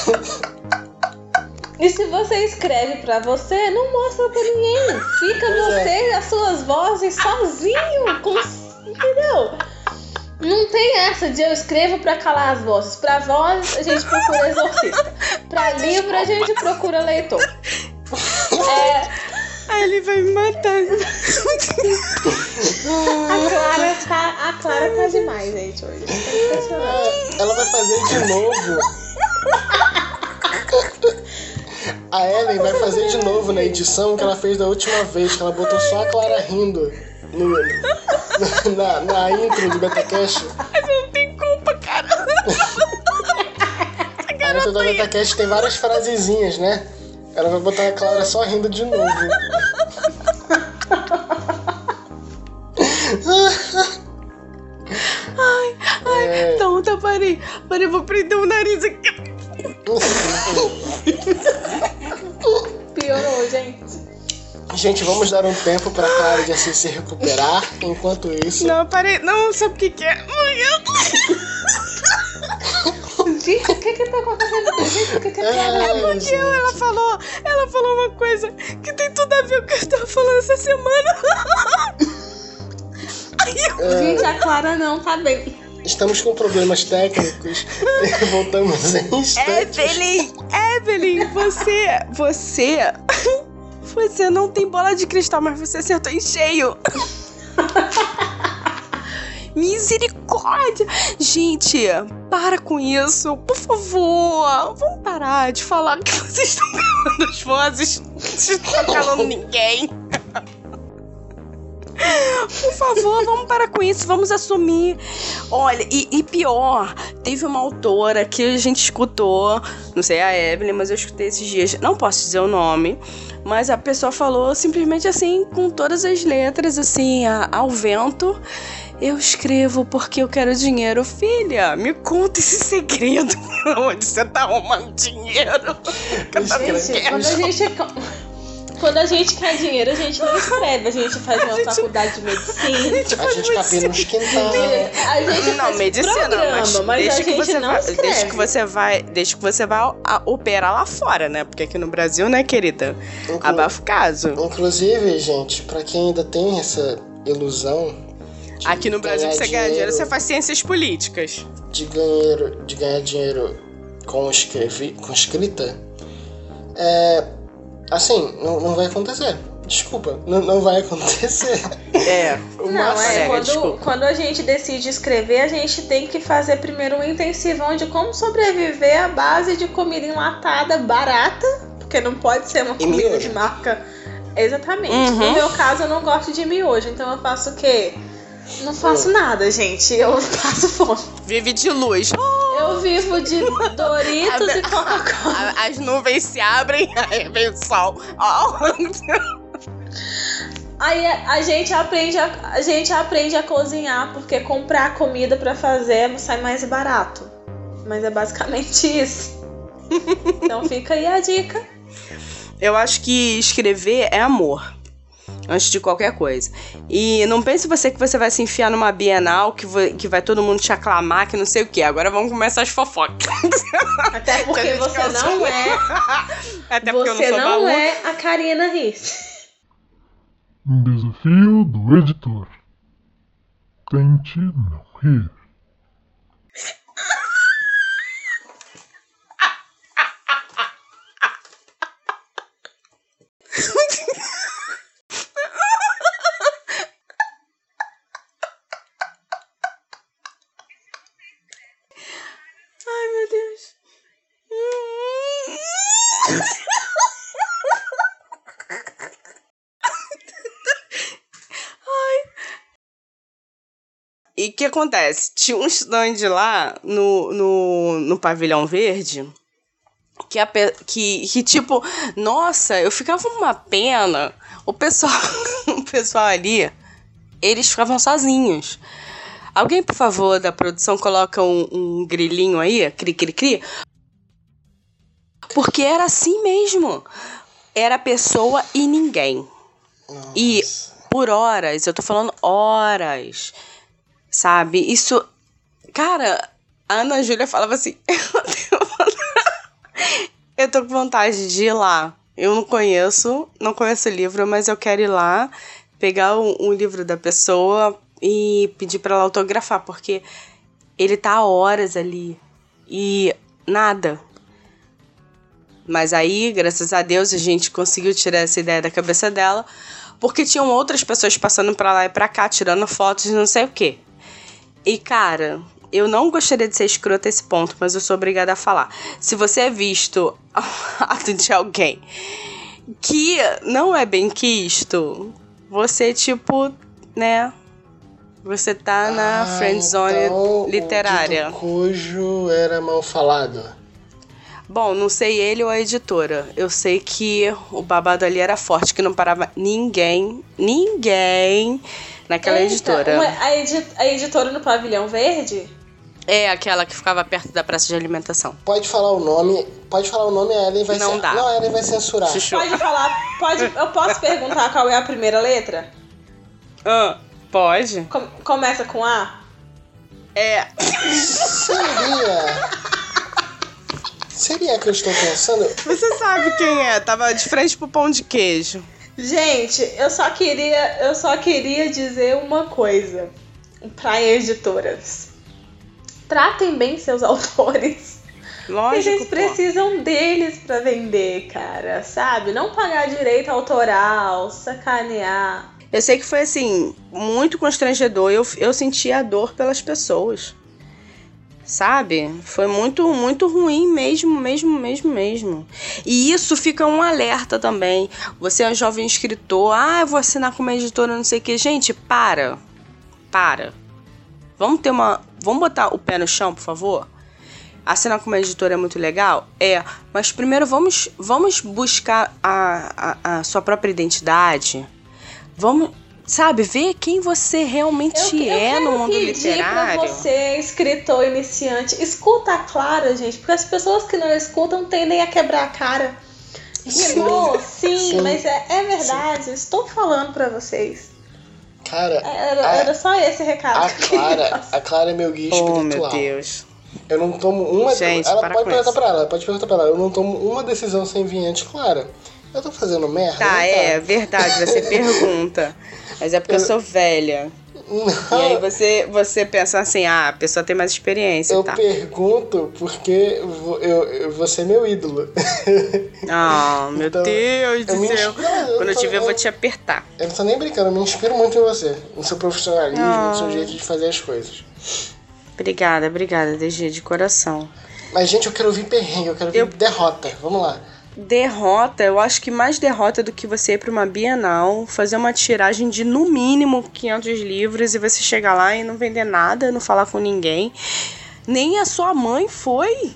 E se você escreve pra você, não mostra pra ninguém. Fica Pois você é. e as suas vozes sozinho. Com... Entendeu? Não tem essa de eu escrevo pra calar as vozes. Pra voz, a gente procura exorcista. Pra livro, a gente procura leitor. É, Ai, ele vai me matar. a Clara tá, a Clara tá demais, gente, hoje. Tá impressionante. É, ela vai fazer de novo. A Ellen vai fazer de novo na edição que ela fez da última vez, que ela botou só a Clara rindo no, na, na intro do BetaCast. Mas eu não tenho culpa, cara. A intro do BetaCast tem várias frasezinhas, né? Ela vai botar a Clara só rindo de novo. É, Então, tá, parei. Parei, vou prender o nariz aqui. Piorou, gente. gente, vamos dar um tempo pra Clara de assim, se recuperar. Enquanto isso, Não, parei. Não, sabe o que que é? Ai, eu- Gente, o que que tá acontecendo? Gente, o que que tá Ai, acontecendo? gente. Ela falou, ela falou uma coisa que tem tudo a ver com o que eu tava falando essa semana. Ai, eu... Gente, a Clara não tá bem. Estamos com problemas técnicos. Voltamos em instantes. Evelyn, Evelyn, você, você, você não tem bola de cristal, mas você acertou em cheio. Misericórdia! Gente, para com isso, por favor. Vamos parar de falar que vocês estão calando as vozes. Vocês não estão calando ninguém. Por favor, vamos parar com isso, vamos assumir. Olha, e, e pior, teve uma autora que a gente escutou, não sei a Evelyn, mas eu escutei esses dias, não posso dizer o nome, mas a pessoa falou simplesmente assim, com todas as letras, assim, a, ao vento: eu escrevo porque eu quero dinheiro. Filha, me conta esse segredo. Onde você tá arrumando dinheiro? Gente, quando a gente... Quando a gente quer dinheiro, a gente não escreve. A gente faz uma faculdade de medicina. A gente capina nos quintais. A gente Não, faz medicina programa, não, mas, mas desde a que gente você não vai, escreve. desde que você vai, desde que você vai a, operar lá fora, né? Porque aqui no Brasil, né, querida? Inclu- Abafa o caso. Inclusive, gente, pra quem ainda tem essa ilusão de Aqui no Brasil, ganhar você ganha dinheiro, você faz ciências políticas. de ganhar, de ganhar dinheiro com, escrevi, com escrita, É, assim, não, não vai acontecer. Desculpa, não, não vai acontecer. É. O Não, máximo- é, é, quando, desculpa. quando a gente decide escrever, a gente tem que fazer primeiro um intensivão de como sobreviver à base de comida enlatada barata, porque não pode ser uma E comida miojo. de marca. Exatamente. Uhum. No meu caso, eu não gosto de miojo, então eu faço o quê? Não faço nada, gente. Eu passo fome. Vive de luz. Eu vivo de Doritos A- e Coca-Cola. A- As nuvens se abrem, aí vem o sol. Ó. Aí a, a gente aprende a, a gente aprende a cozinhar, porque comprar comida pra fazer sai mais barato. Mas é basicamente isso. Então fica aí a dica. Eu acho que escrever é amor. Antes de qualquer coisa. E não pense você que você vai se enfiar numa Bienal, que vai, que vai todo mundo te aclamar, que não sei o quê. Agora vamos começar as fofocas. Até porque Gente, você eu não sou- é. Até porque Você eu não sou não baú. é a Karina Risse. Um desafio do editor. Tente não rir. Ai, meu Deus. Ai. E o que acontece? Tinha um stand lá no, no, no Pavilhão Verde que, a, pe- que, que, tipo, nossa, eu ficava uma pena. O pessoal, o pessoal ali, eles ficavam sozinhos. Alguém, por favor, da produção, coloca um, um grilinho aí, cri, cri, cri. Porque era assim mesmo. Era pessoa e ninguém. Nossa. E por horas, eu tô falando horas, sabe? Isso, cara, a Ana Júlia falava assim, eu tenho vontade- eu tô com vontade de ir lá. Eu não conheço, não conheço o livro, mas eu quero ir lá, pegar um, um livro da pessoa e pedir pra ela autografar, porque ele tá há horas ali e nada. Mas aí, graças a Deus, a gente conseguiu tirar essa ideia da cabeça dela, porque tinham outras pessoas passando pra lá e pra cá, tirando fotos e não sei o quê. E, cara, eu não gostaria de ser escrota a esse ponto, mas eu sou obrigada a falar. Se você é visto ao lado de alguém que não é bem quisto, você, tipo, né... Você tá na Ah, friendzone então literária. O dito cujo era mal falado. Bom, não sei ele ou a editora. Eu sei que o babado ali era forte, que não parava ninguém, ninguém naquela Eita, editora. uma- a, edi- a editora no Pavilhão Verde? É aquela que ficava perto da praça de alimentação. Pode falar o nome. Pode falar o nome, a Ellen vai Não ser- dá. Não, a Ellen vai censurar. Chuchu. Pode falar, pode, eu posso perguntar qual é a primeira letra? Ah, pode? Com- começa com A? É. Seria. Seria que eu estou pensando? Você sabe quem é? Tava de frente pro pão de queijo. Gente, eu só queria, eu só queria dizer uma coisa para editoras. Tratem bem seus autores. Lógico, Eles pô. precisam deles pra vender, cara, sabe? Não pagar direito autoral, sacanear. Eu sei que foi, assim, muito constrangedor. Eu, eu senti a dor pelas pessoas. Sabe? Foi muito, muito ruim mesmo, mesmo, mesmo, mesmo. E isso fica um alerta também. Você é um jovem escritor. Ah, eu vou assinar com uma editora, não sei o quê. Gente, para. Para. Vamos ter uma... Vamos botar o pé no chão, por favor? Assinar com uma editora é muito legal? É. Mas primeiro vamos, vamos buscar a, a, a sua própria identidade. Vamos, sabe, ver quem você realmente Eu, eu é quero no mundo pedir literário. pra você, escritor iniciante, escuta a Clara, gente, porque as pessoas que não escutam tendem a quebrar a cara. Rimou, sim, Sim. mas é, é verdade, estou falando pra vocês. Cara, Era, a, era só esse recado a que eu queria Clara, passar. a Clara é meu guia Oh, espiritual. meu Deus. Eu não tomo uma. Gente, ela para pode com perguntar isso. pra ela, pode perguntar pra ela. Eu não tomo uma decisão sem vir antes, Clara. Eu tô fazendo merda. Tá, não é verdade, você pergunta. Mas é porque eu sou velha. Não, E aí você, você pensa assim, ah, a pessoa tem mais experiência, eu tá? pergunto porque vo- eu, eu, você é meu ídolo. Ah, meu Então, Deus do eu me céu. inspiro- eu Quando eu tô- te ver, eu vou eu- te apertar. Eu não tô nem brincando, eu me inspiro muito em você. No seu profissionalismo, Ah. no seu jeito de fazer as coisas. Obrigada, obrigada, D G, de coração. Mas, gente, eu quero ouvir perrengue, eu quero ouvir Eu- derrota. Vamos lá. Derrota, eu acho que mais derrota do que você ir pra uma Bienal, fazer uma tiragem de no mínimo quinhentos livros e você chegar lá e não vender nada, não falar com ninguém. Nem a sua mãe foi.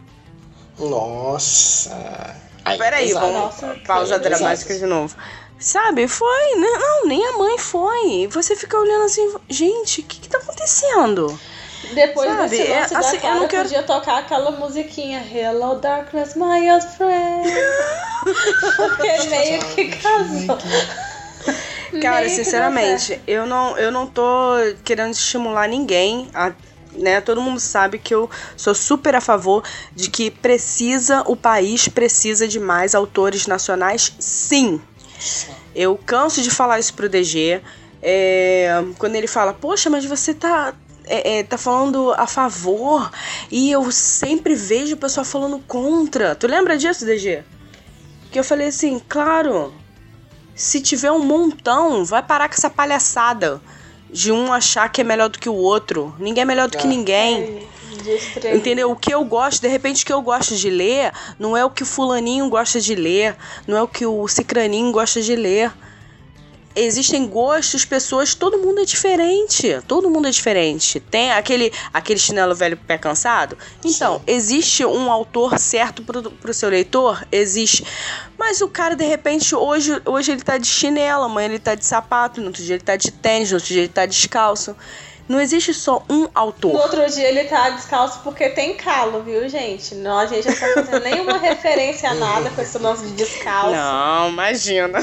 Nossa. Ai, Peraí, pesado. vamos Nossa, pausa que dramática pesado. de novo. Sabe, foi, né? Não, nem a mãe foi. E você fica olhando assim, gente, o que que tá acontecendo? Depois Sabe, desse lance é, assim, da eu Clara, não quero- podia tocar aquela musiquinha Hello Darkness, my old friend. Porque meio que casou. Cara, Meio que sinceramente, eu não, eu não tô querendo estimular ninguém, a, né? Todo mundo sabe que eu sou super a favor de que precisa, o país precisa de mais autores nacionais, sim. Eu canso de falar isso pro D G. É, quando ele fala, poxa, mas você tá, é, é, tá falando a favor e eu sempre vejo o pessoal falando contra. Tu lembra disso, D G? Que eu falei assim, claro, se tiver um montão, vai parar com essa palhaçada de um achar que é melhor do que o outro. Ninguém é melhor do que É. ninguém. Entendeu? Entendeu? O que eu gosto, de repente o que eu gosto de ler não é o que o fulaninho gosta de ler, não é o que o cicraninho gosta de ler. Existem gostos, pessoas, todo mundo é diferente. Todo mundo é diferente. Tem aquele, aquele chinelo velho pé cansado? Então, Sim. existe um autor certo pro, pro seu leitor? Existe. Mas o cara, de repente, hoje, hoje ele tá de chinelo, amanhã ele tá de sapato, no outro dia ele tá de tênis, no outro dia ele tá descalço. Não existe só um No autor. outro dia ele tá descalço porque tem calo, viu, gente? Não, a gente não tá fazendo nenhuma referência a nada com esse lance de descalço. Não, imagina.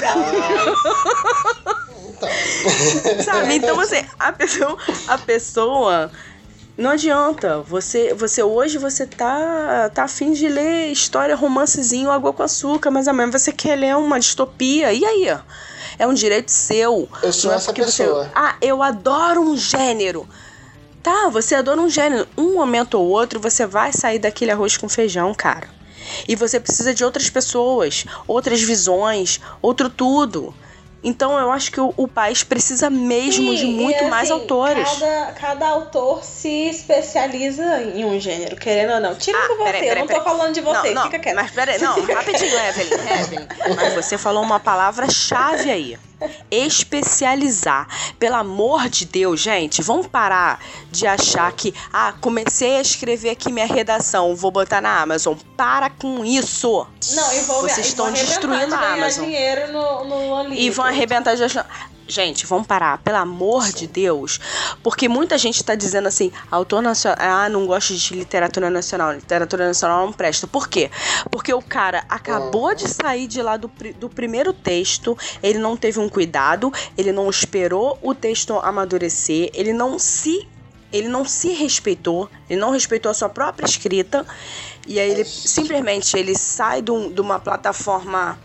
Sabe? Então você, a pessoa, a pessoa não adianta. Você, você hoje você tá, tá afim de ler história, romancezinho, água com açúcar, mas amanhã você quer ler uma distopia. E aí? É um direito seu. Eu sou Não é essa porque pessoa. Você, ah, eu adoro um gênero. Tá, você adora um gênero. Um momento ou outro você vai sair daquele arroz com feijão, cara. E você precisa de outras pessoas, outras visões, outro tudo. Então eu acho que o, o país precisa mesmo Sim, de muito e, mais assim, autores. Cada, cada autor se especializa em um gênero, querendo ou não. Tira Ah, com você, peraí, eu peraí, não tô peraí. falando de você, não, não, fica quieto. mas peraí, não, rapidinho, Evelyn, Evelyn. Mas você falou uma palavra-chave aí. Especializar. Pelo amor de Deus, gente, vamos parar de achar que, ah, comecei a escrever aqui minha redação, vou botar na Amazon. Para com isso. Não, e vou, Vocês e estão vou arrebentar destruindo de a ganhar Amazon. dinheiro no, no livro. E vão arrebentar de achar. Gente, vamos parar, pelo amor de Deus. Porque muita gente tá dizendo assim, autor nacional, ah, não gosto de literatura nacional, literatura nacional não presta. Por quê? Porque o cara acabou de sair de lá do, pri- do primeiro texto, ele não teve um cuidado, ele não esperou o texto amadurecer, ele não se, ele não se respeitou, ele não respeitou a sua própria escrita, e aí ele simplesmente ele sai de, um- de uma plataforma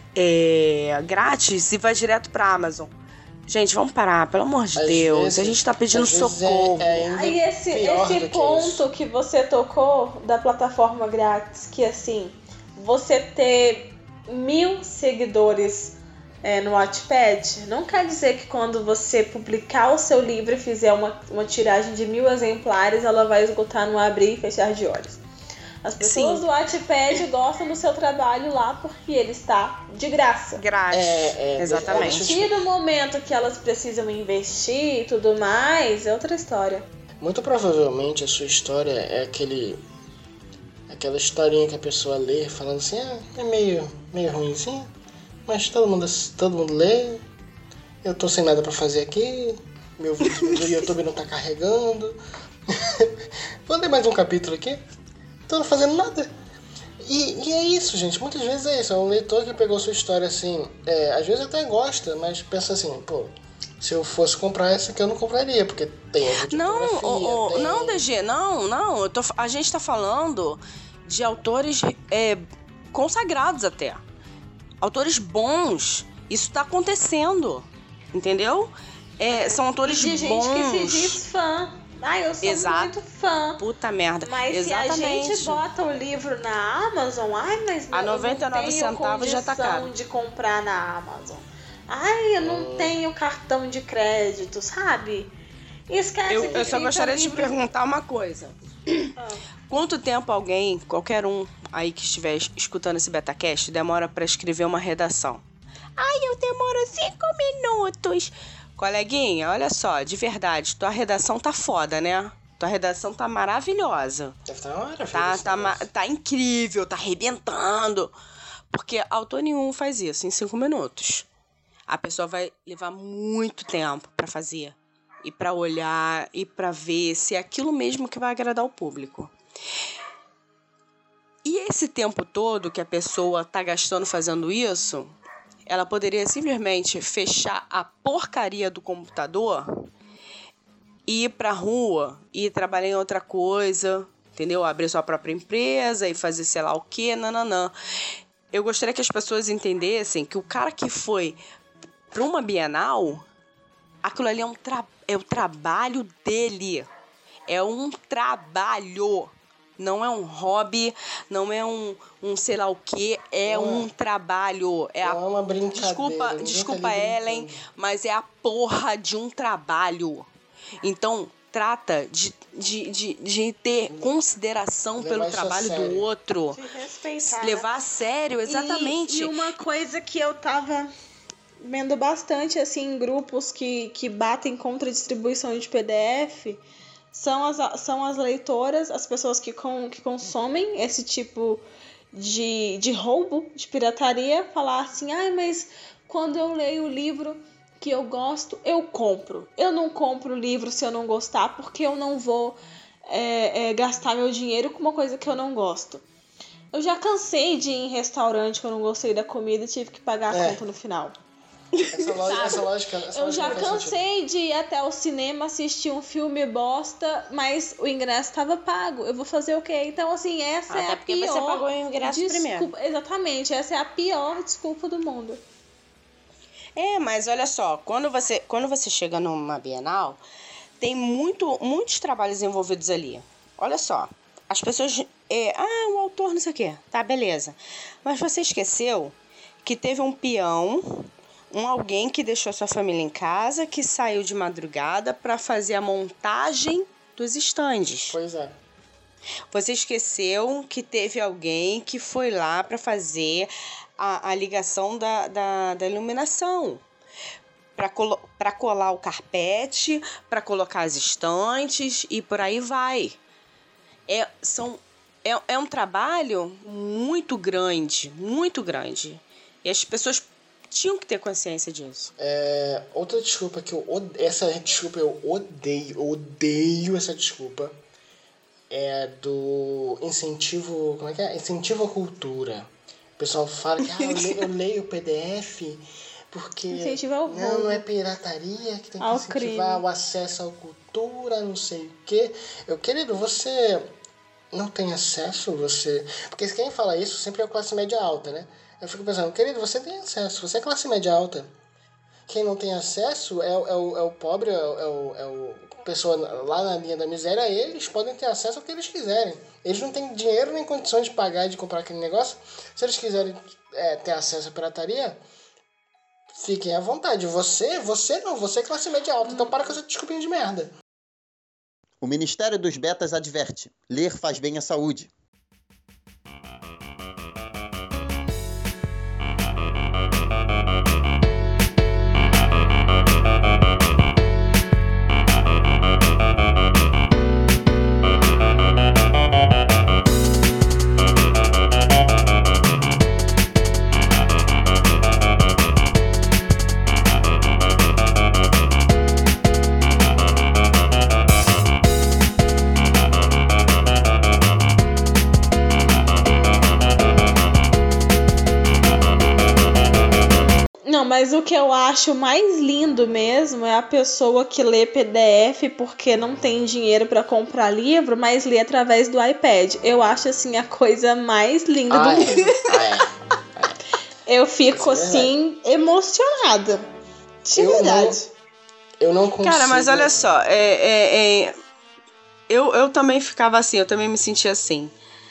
é, grátis e vai direto pra Amazon. Gente, vamos parar, pelo amor de Às Deus. vezes- a gente tá pedindo às vezes é- socorro. é ainda Aí esse, pior do esse que ponto isso. que você tocou da plataforma grátis, que assim, você ter mil seguidores é, no Wattpad, não quer dizer que quando você publicar o seu livro e fizer uma, uma tiragem de mil exemplares, ela vai esgotar no abrir e fechar de olhos. As pessoas Sim. do Wattpad gostam do seu trabalho lá porque ele está de graça. Grátis. É, é, A Exatamente. partir do momento que elas precisam investir e tudo mais, é outra história. Muito provavelmente a sua história é aquele aquela historinha que a pessoa lê falando assim, ah, é meio, meio ruimzinho, mas todo mundo, todo mundo lê, eu tô sem nada pra fazer aqui, meu vídeo do YouTube não tá carregando, vou ler mais um capítulo aqui, tô não fazendo nada. E, e é isso, gente, muitas vezes é isso, é um leitor que pegou sua história assim, é, às vezes até gosta, mas pensa assim, pô, se eu fosse comprar essa aqui eu não compraria, porque tem a Não, fotografia, ô, ô, tem... não, D G, não, não. Eu tô, a gente tá falando de autores é, consagrados até. Autores bons. Isso tá acontecendo, entendeu? É, são autores de gente bons. que se diz fã. Ai, eu sou Exato. muito fã. Puta merda. Mas Exatamente. se a gente bota o livro na Amazon, ai, mas não, A noventa e nove eu não tenho centavos já tá caro. condição de comprar na Amazon. Ai, eu não tenho cartão de crédito, sabe? Esquece Eu, que eu só trinta gostaria de livros- perguntar uma coisa. Ah. Quanto tempo alguém, qualquer um aí que estiver escutando esse BetaCast, demora pra escrever uma redação? Ai, eu demoro cinco minutos. Coleguinha, olha só, de verdade, tua redação tá foda, né? Tua redação tá maravilhosa. Deve estar uma maravilha. Tá, esse tá, ma- negócio. tá incrível, tá arrebentando. Porque autor nenhum faz isso em cinco minutos. A pessoa vai levar muito tempo pra fazer. E pra olhar, e pra ver se é aquilo mesmo que vai agradar o público. E esse tempo todo que a pessoa tá gastando fazendo isso, ela poderia simplesmente fechar a porcaria do computador e ir pra rua, e ir trabalhar em outra coisa, entendeu? Abrir sua própria empresa e fazer sei lá o quê, nananã. Eu gostaria que as pessoas entendessem que o cara que foi pra uma Bienal, aquilo ali é, um tra- é o trabalho dele. É um trabalho. Não é um hobby, não é um, um sei lá o quê, é Não é. um trabalho. É a Não é uma brincadeira. Desculpa, ninguém tá desculpa ali Ellen, brincando. mas é a porra de um trabalho. Então, trata de, de, de, de ter consideração Levar pelo isso a trabalho sério. do outro. Se respeitar. Levar a sério, exatamente. E, e uma coisa que eu tava vendo bastante assim em grupos que, que batem contra a distribuição de P D F são as, são as leitoras, as pessoas que, com, que consomem esse tipo de, de roubo, de pirataria, falar assim, ai, mas quando eu leio o livro que eu gosto, eu compro. Eu não compro o livro se eu não gostar, porque eu não vou é, é, gastar meu dinheiro com uma coisa que eu não gosto. Eu já cansei de ir em restaurante que eu não gostei da comida e tive que pagar a É. conta no final. Essa lógica, Sabe? essa lógica, essa Eu lógica já faz sentido. cansei de ir até o cinema assistir um filme bosta, mas o ingresso estava pago. Eu vou fazer o quê? Então, assim, essa Até é a porque pior... você pagou o ingresso desculpa, primeiro. Exatamente, essa é a pior desculpa do mundo. É, mas olha só, quando você, quando você chega numa Bienal, tem muito, muitos trabalhos envolvidos ali. Olha só, as pessoas... É, ah, o autor não sei o quê. Tá, beleza. Mas você esqueceu que teve um peão, um alguém que deixou sua família em casa, que saiu de madrugada para fazer a montagem dos estandes. Pois é. Você esqueceu que teve alguém que foi lá para fazer a, a ligação da, da, da iluminação. Para colo- para colar o carpete, para colocar as estantes e por aí vai. É, são, é, é um trabalho muito grande, muito grande. E as pessoas tinham que ter consciência disso. É, outra desculpa que eu odeio, essa desculpa eu odeio, eu odeio essa desculpa, é do incentivo, como é que é? Incentivo à cultura. O pessoal fala que ah, eu, leio, eu leio o P D F porque Incentivo ao não, roubo. não é pirataria, que tem que Ao incentivar crime. o acesso à cultura, não sei o quê. Eu, querido, você não tem acesso, você... Porque quem fala isso sempre é a classe média alta, né? Eu fico pensando, querido, você tem acesso, você é classe média alta. Quem não tem acesso é, é, o, é o pobre, é o, é o, é o pessoa lá na linha da miséria, eles podem ter acesso ao que eles quiserem. Eles não têm dinheiro nem condições de pagar e de comprar aquele negócio. Se eles quiserem é, ter acesso à pirataria, fiquem à vontade. Você, você não, você é classe média alta, então para com essa desculpinha de merda. O Ministério dos Betas adverte: ler faz bem à saúde. Não, mas o que eu acho mais lindo mesmo é a pessoa que lê P D F porque não tem dinheiro pra comprar livro, mas lê através do iPad. Eu acho, assim, a coisa mais linda Ah, do é. mundo. Ah, é. Eu fico, Isso é assim, emocionada. De Eu verdade. Eu não consigo... Cara, mas olha só, é, é, é... Eu, eu também ficava assim, eu também me sentia assim.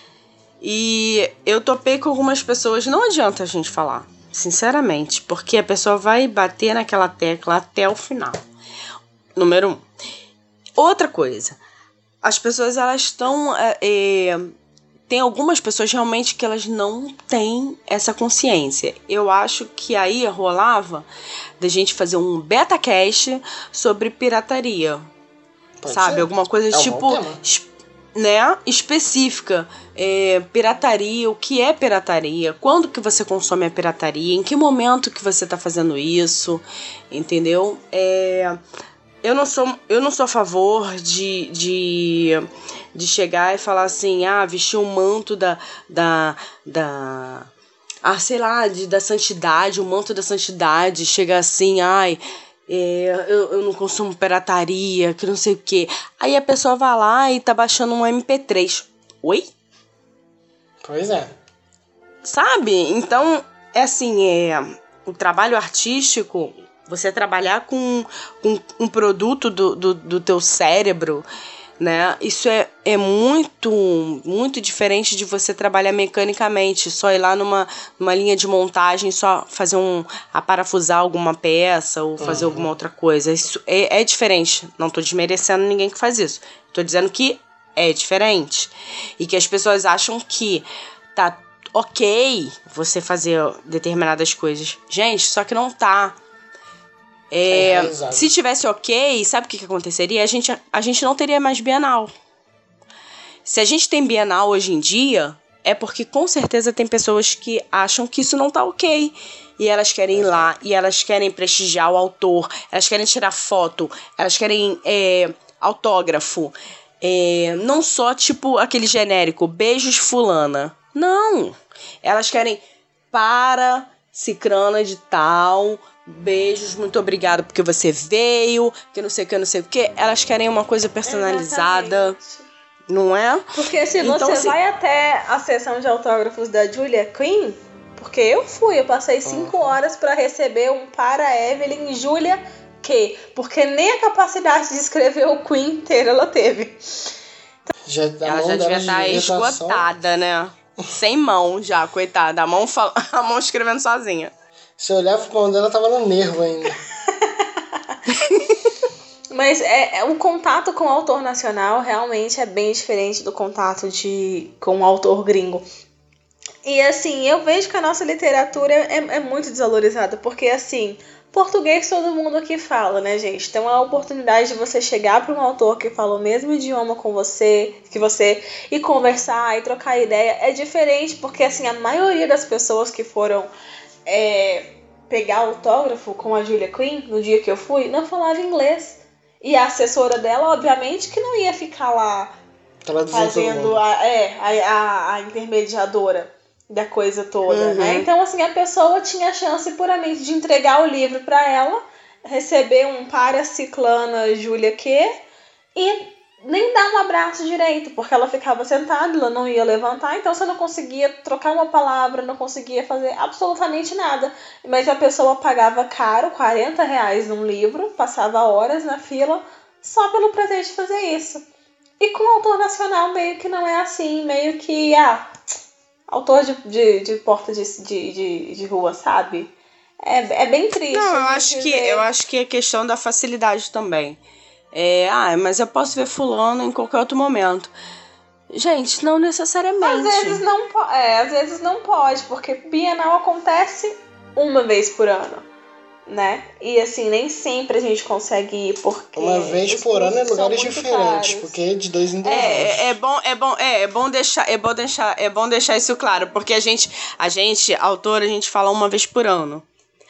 E eu topei com algumas pessoas, não adianta a gente falar, sinceramente, porque a pessoa vai bater naquela tecla até o final. Número um. Outra coisa, as pessoas, elas estão... É, é, tem algumas pessoas realmente que elas não têm essa consciência. Eu acho que aí rolava da gente fazer um betacast sobre pirataria. Pode sabe? ser. Alguma coisa É um tipo... bom tema. es- né? Específica. É, pirataria, o que é pirataria? Quando que você consome a pirataria? Em que momento que você tá fazendo isso? Entendeu? É... Eu não sou, eu não sou a favor de, de, de chegar e falar assim, ah, vestir o manto da, da, da, ah, sei lá, de, da santidade, o manto da santidade, chega assim, ai, é, eu, eu não consumo pirataria, que não sei o quê. Aí a pessoa vai lá e tá baixando um M P três. Oi? Pois é. Sabe? Então, é assim, é, o trabalho artístico, você trabalhar com, com um produto do, do, do teu cérebro, né? Isso é, é muito, muito diferente de você trabalhar mecanicamente, só ir lá numa, numa linha de montagem, só fazer um, aparafusar alguma peça ou fazer Uhum. alguma outra coisa. Isso é, é diferente. Não tô desmerecendo ninguém que faz isso. Tô dizendo que é diferente. E que as pessoas acham que tá ok você fazer determinadas coisas. Gente, só que não tá. É, É, exato. se tivesse ok, sabe o que, que aconteceria? A gente, a gente não teria mais Bienal. Se a gente tem Bienal hoje em dia, é porque com certeza tem pessoas que acham que isso não tá ok. E elas querem ir lá, e elas querem prestigiar o autor, elas querem tirar foto, elas querem é, autógrafo. É, não só tipo aquele genérico, beijos fulana. Não! Elas querem para cicrana de tal... Beijos, muito obrigado porque você veio, que não sei o que, não sei o que. Elas querem uma coisa personalizada, Exatamente. não é? Porque se Então, você se- vai até a sessão de autógrafos da Julia Quinn, porque eu fui, eu passei cinco horas pra receber um para Evelyn Julia Q, porque nem a capacidade de escrever o Queen inteiro ela teve. Já, a Ela mão já dela devia de estar digitação- esgotada, né? Sem mão já, coitada. A mão, fal... a mão escrevendo sozinha. Se eu olhava pra mão dela, tava no nervo ainda. Mas é, é, o contato com o autor nacional realmente é bem diferente do contato de, com o autor gringo. E assim, eu vejo que a nossa literatura é, é muito desvalorizada, porque assim, português todo mundo aqui fala, né, gente? Então a oportunidade de você chegar para um autor que fala o mesmo idioma com você, que você, e conversar e trocar ideia é diferente, porque assim, a maioria das pessoas que foram é, pegar autógrafo com a Julia Quinn, no dia que eu fui, não falava inglês. E a assessora dela, obviamente, que não ia ficar lá Traduzindo todo fazendo mundo. a, é, a, a, a intermediadora da coisa toda, Uhum. né? Então, assim, a pessoa tinha a chance puramente de entregar o livro para ela, receber um para ciclana Julia Q e nem dar um abraço direito, porque ela ficava sentada, ela não ia levantar, então você não conseguia trocar uma palavra, não conseguia fazer absolutamente nada. Mas a pessoa pagava caro, quarenta reais num livro, passava horas na fila, só pelo prazer de fazer isso. E com o autor nacional meio que não é assim, meio que, ah, autor de, de, de porta de, de, de, de rua, sabe? É, é bem triste. Não, eu a acho gente que ver. eu acho que é questão da facilidade também. É, ah, mas eu posso ver fulano em qualquer outro momento. Gente, não necessariamente. Às vezes não, po- é, às vezes não pode, porque Bienal acontece uma vez por ano, né? E assim, nem sempre a gente consegue ir, porque Uma vez os por ano em custos são lugares muito diferentes, caros. porque de dois em dois É, anos. é bom, é bom, é, é bom deixar, é bom deixar, é bom deixar isso claro, porque a gente, a gente, autor, a gente fala uma vez por ano.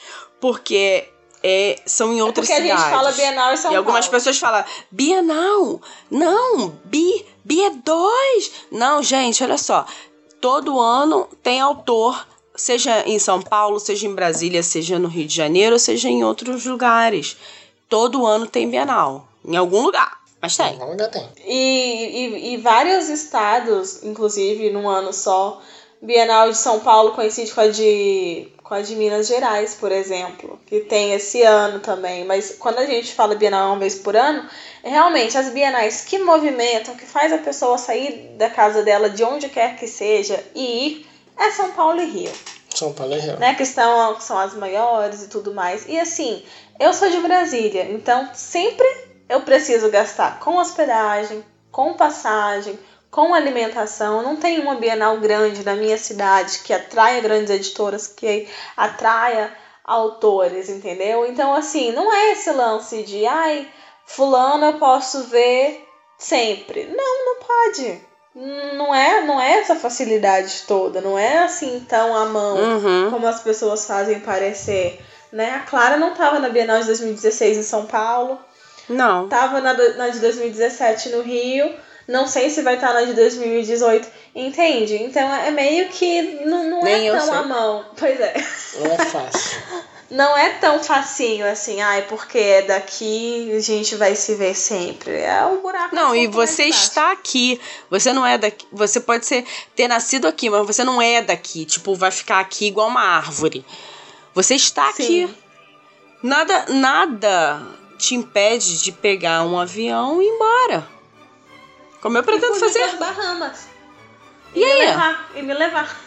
Porque é, são em outras Porque a cidades. gente fala Bienal em São E algumas Paulo. pessoas falam, Bienal, não, Bi, Bi é dois. Não, gente, olha só, todo ano tem autor, seja em São Paulo, seja em Brasília, seja no Rio de Janeiro, seja em outros lugares. Todo ano tem Bienal, em algum lugar, mas tem. Não, ainda tem. E, e, e vários estados, inclusive num ano só, Bienal de São Paulo coincide com a de, com com a de Minas Gerais, por exemplo, que tem esse ano também. Mas quando a gente fala Bienal uma vez por ano, realmente as bienais que movimentam, que faz a pessoa sair da casa dela, de onde quer que seja, e ir, é São Paulo e Rio. São Paulo e Rio. Né, que são, são as maiores e tudo mais. E assim, eu sou de Brasília, então sempre eu preciso gastar com hospedagem, com passagem, com alimentação. Não tem uma Bienal grande na minha cidade que atraia grandes editoras, que atraia autores, entendeu? Então, assim, não é esse lance de, ai, fulano eu posso ver sempre. Não, não pode. Não é, não é essa facilidade toda, não é assim tão à mão, Uhum. como as pessoas fazem parecer, né? A Clara não estava na Bienal de dois mil e dezesseis em São Paulo, Não. estava na, do- na de dois mil e dezessete no Rio, não sei se vai estar na de dois mil e dezoito, entende? Então é meio que não, não Nem é eu tão sei. à mão. Pois é. Não é fácil. Não é tão facinho assim, ai, porque é daqui, a gente vai se ver sempre. É o buraco. Não, um e pouco mais você embaixo. está aqui. Você não é daqui. Você pode ser, ter nascido aqui, mas você não é daqui. Tipo, vai ficar aqui igual uma árvore. Você está aqui. Sim. Nada, nada te impede de pegar um avião e ir embora. Como eu pretendo E fugir fazer. das Bahamas. E me aí? levar, e me levar.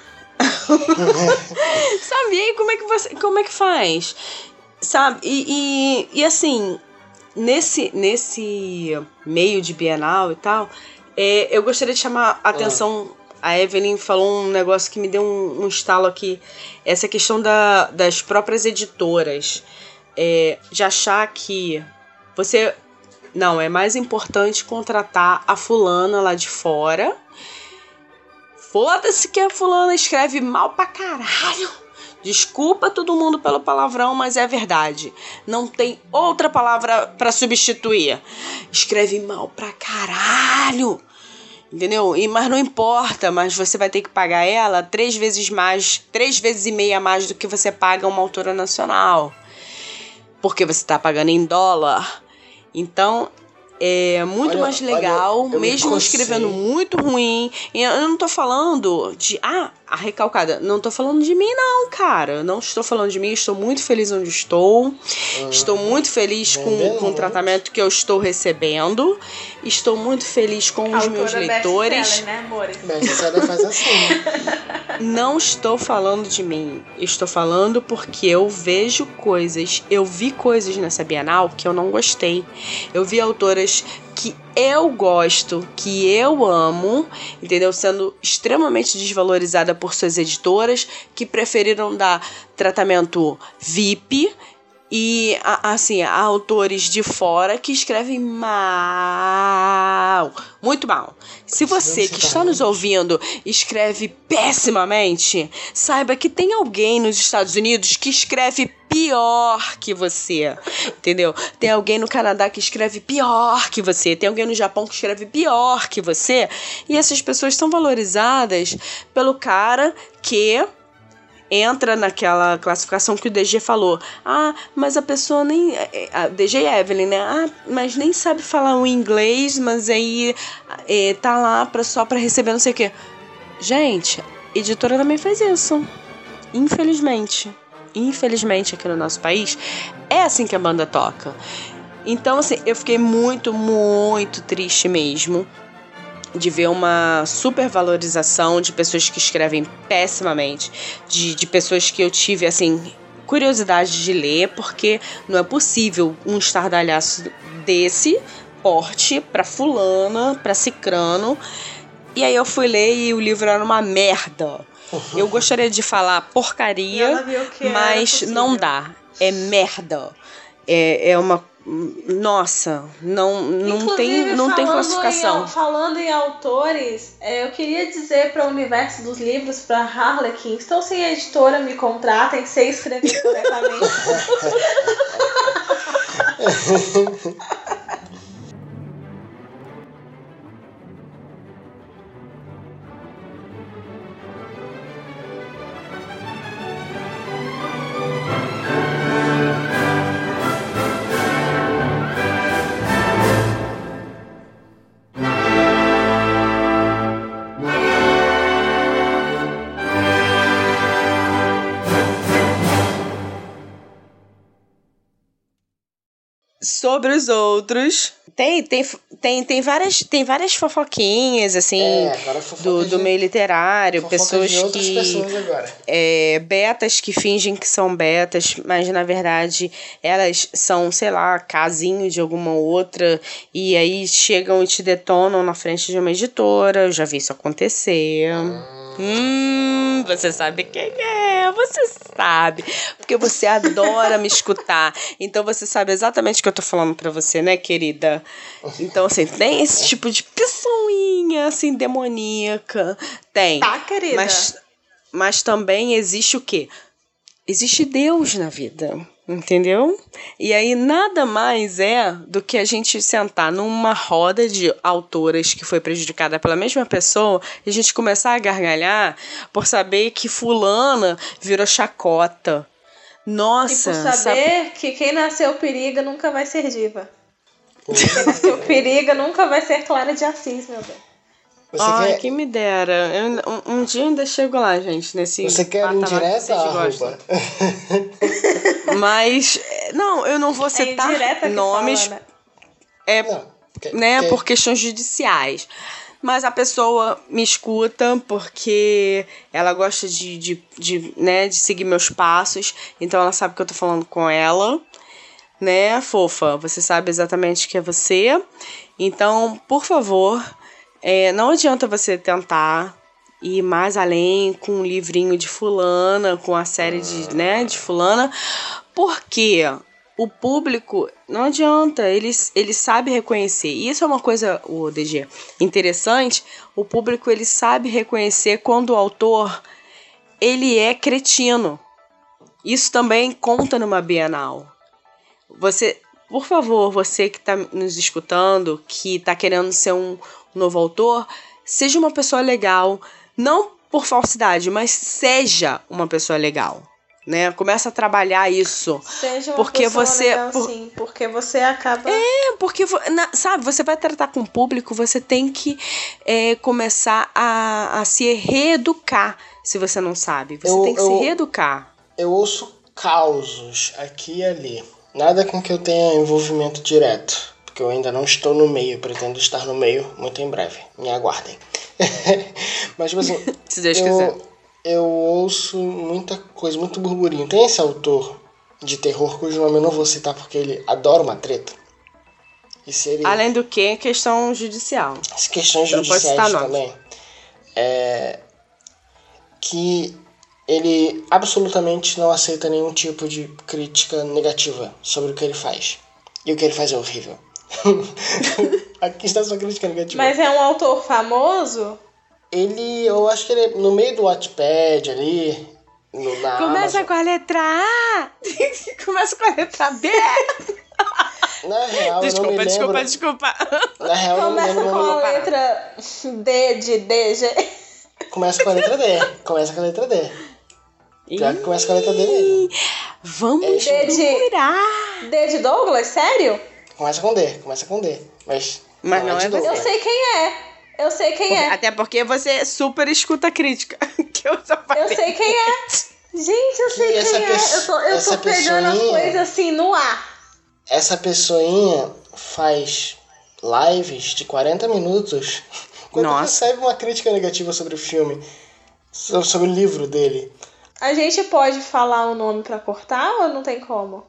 Sabe? E aí, como é que você. Como é que faz? Sabe? E, e, e assim, nesse, nesse meio de Bienal e tal, é, eu gostaria de chamar a atenção. A Evelyn falou um negócio que me deu um, um estalo aqui. Essa questão da, das próprias editoras. É, de achar que você. Não, é mais importante contratar a fulana lá de fora. Foda-se que a fulana escreve mal pra caralho. Desculpa todo mundo pelo palavrão, mas é verdade. Não tem outra palavra pra substituir. Escreve mal pra caralho. Entendeu? E, mas não importa, mas você vai ter que pagar ela três vezes mais, três vezes e meia mais do que você paga uma autora nacional. Porque você tá pagando em dólar. Então, é muito Olha, mais legal, olha, eu me mesmo cocei. escrevendo muito ruim. E eu não tô falando de... Ah, a recalcada. Não tô falando de mim, não, cara. Eu não estou falando de mim. Estou muito feliz onde estou. estou muito feliz com, vendendo com o muito. tratamento que eu estou recebendo. Estou muito feliz com os meus Autora leitores. best-seller, né, amores? Best-seller faz assim. Não estou falando de mim. Estou falando porque eu vejo coisas. Eu vi coisas nessa Bienal que eu não gostei. Eu vi autoras que eu gosto, que eu amo, entendeu? Sendo extremamente desvalorizada por suas editoras, que preferiram dar tratamento V I P. E, a- assim, há autores de fora que escrevem mal. Muito mal. Se você que está nos ouvindo escreve pessimamente, saiba que tem alguém nos Estados Unidos que escreve pior que você. Entendeu? Tem alguém no Canadá que escreve pior que você. Tem alguém no Japão que escreve pior que você. E essas pessoas são valorizadas pelo cara que... entra naquela classificação que o D G falou. Ah, mas a pessoa nem... A D G e a Evelyn, né? Ah, mas nem sabe falar o inglês, mas aí é, tá lá pra, só pra receber não sei o quê. Gente, editora também faz isso. Infelizmente. Infelizmente, aqui no nosso país, é assim que a banda toca. Então, assim, eu fiquei muito, muito triste mesmo de ver uma supervalorização de pessoas que escrevem pessimamente, de, de pessoas que eu tive, assim, curiosidade de ler, porque não é possível um estardalhaço desse porte pra fulana, pra cicrano. E aí eu fui ler e o livro era uma merda. Eu gostaria de falar E porcaria, ela viu que era mas possível. não dá. É merda. É, é uma... Nossa, não, não, tem, Inclusive, não tem falando classificação. Em, falando em autores, é, eu queria dizer para o universo dos livros, para Harlequin, estou sem editora, me contratem, sei escrever corretamente. sobre os outros. Tem, tem, tem, tem, várias, tem várias fofoquinhas, assim, É, agora fofoca do, do de- meio literário. fofoca Pessoas de outras que... pessoas agora. É, betas que fingem que são betas, mas na verdade elas são, sei lá, casinho de alguma outra, e aí chegam e te detonam na frente de uma editora. Eu já vi isso acontecer. Hum, você sabe quem é, você sabe, porque você adora me escutar, então você sabe exatamente o que eu tô falando pra você, né, querida? Então, assim, tem esse tipo de pessoinha, assim, demoníaca, tem. Tá, querida? Mas, mas também existe o quê? Existe Deus na vida, entendeu? E aí nada mais é do que a gente sentar numa roda de autoras que foi prejudicada pela mesma pessoa e a gente começar a gargalhar por saber que fulana virou chacota. Nossa, E por saber que quem nasceu periga nunca vai ser diva. Quem nasceu periga nunca vai ser Clara de Assis, meu bem. Você Ai, quer, quem me dera. Eu, um, um dia eu ainda chego lá, gente, nesse você quer patamar que indireta, vocês gostam. arroba? Mas, não, eu não vou É citar indireta que nomes, fala, né? é, Não, que- né, que- por questões judiciais. Mas a pessoa me escuta porque ela gosta de, de, de, né, de seguir meus passos. Então ela sabe que eu tô falando com ela, né, fofa? Você sabe exatamente que é você. Então, por favor, é, não adianta você tentar ir mais além com um livrinho de fulana, com a série de, né, de fulana, porque o público, não adianta, ele, ele sabe reconhecer. E isso é uma coisa, o D G, interessante. O público, ele sabe reconhecer quando o autor, ele é cretino. Isso também conta numa Bienal. Você, por favor, você que está nos escutando, que está querendo ser um novo autor, seja uma pessoa legal, não por falsidade, mas seja uma pessoa legal, né? Começa a trabalhar isso. Seja uma porque pessoa você, legal, por- sim, porque você acaba... É, porque, vo- na- sabe, você vai tratar com o público, você tem que é, começar a, a se reeducar, se você não sabe. Você Eu- tem que eu- se reeducar. Eu ouço causos aqui e ali. Nada com que eu tenha envolvimento direto. Porque eu ainda não estou no meio. Pretendo estar no meio muito em breve. Me aguardem. Mas, tipo assim... Se Deus quiser. eu, eu ouço muita coisa, muito burburinho. Tem esse autor de terror cujo nome eu não vou citar porque ele adora uma treta. E se ele... Além do que, questão judicial. As questões Eu não posso judiciais citar nomes. também. É, que ele absolutamente não aceita nenhum tipo de crítica negativa sobre o que ele faz. E o que ele faz é horrível. Aqui está a sua crítica negativa. Mas é um autor famoso? Ele, eu acho que ele é no meio do Wattpad ali, no, na Começa Amazon. com a letra A. Começa com a letra B. Na real, eu não me Desculpa, lembro. desculpa, desculpa. Na real, eu não me Começa lembro. com o nome. a letra D de D, G. Começa com a letra D. Começa com a letra D. Pior que começa com a letra D mesmo. Vamos D de- procurar. D de Douglas? Sério? Começa com D. Começa com D. Mas, Mas não de é você. Eu Douglas. sei quem é. Eu sei quem é. Até porque você super escuta a crítica. Que eu já falei. Eu sei quem é. Gente, eu sei Que essa quem é. pesso- Eu tô, eu essa tô pegando as pessoinha- coisas assim no ar. Essa pessoinha faz lives de quarenta minutos quando Nossa. recebe uma crítica negativa sobre o filme, so- sobre o livro dele. A gente pode falar o nome pra cortar ou não tem como?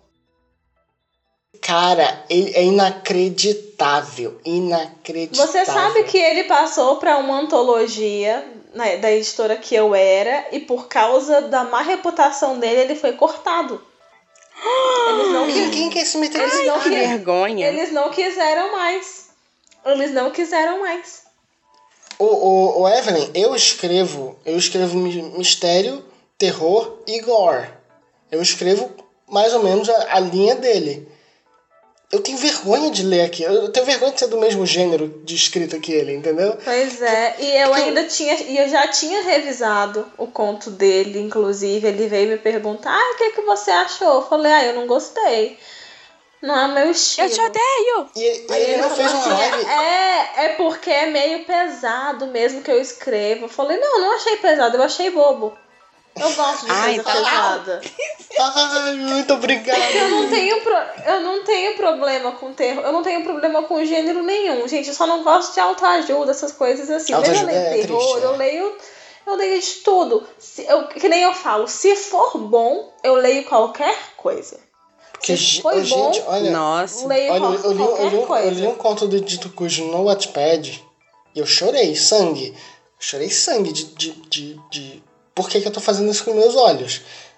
Cara, ele é inacreditável. Inacreditável. Você sabe que ele passou pra uma antologia, né, da editora que eu era, e por causa da má reputação dele, ele foi cortado. Eles não, quis- Ninguém quer se meter nesse eles não, Que quis- vergonha. eles não quiseram mais. Eles não quiseram mais. O, o, o Evelyn, eu escrevo, eu escrevo mi- mistério, terror e gore. Eu escrevo mais ou menos a, a linha dele. Eu tenho vergonha de ler aqui. Eu tenho vergonha de ser do mesmo gênero de escrita que ele, entendeu? Pois é, e eu Porque eu- ainda tinha, e eu já tinha revisado o conto dele, inclusive, ele veio me perguntar, ah, o que, que você achou? Eu falei, ah, eu não gostei. Não é meu estilo. Eu te odeio. E, e Aí ele não falou fez uma assim, live. É, é porque é meio pesado mesmo que eu escrevo. Eu falei, não, não achei pesado, eu achei bobo. Eu gosto de Ai, coisa tá. pesada. Ai, muito obrigado. Eu não tenho pro... eu não tenho problema com terror, eu não tenho problema com gênero nenhum, gente. Eu só não gosto de autoajuda, essas coisas assim. Mas eu Autoajuda leio é terror, triste, eu é. leio, eu leio de tudo. Se, eu, que nem eu falo, se for bom, eu leio qualquer coisa. Porque, Se foi oh, gente, bom, olha, Nossa. leio olha, qual- eu, li, eu, qualquer li, um- coisa. eu li um conto do Dito Cujo no Wattpad e eu chorei, sangue. Chorei sangue de, de, de, de... Por que que eu tô fazendo isso com meus olhos?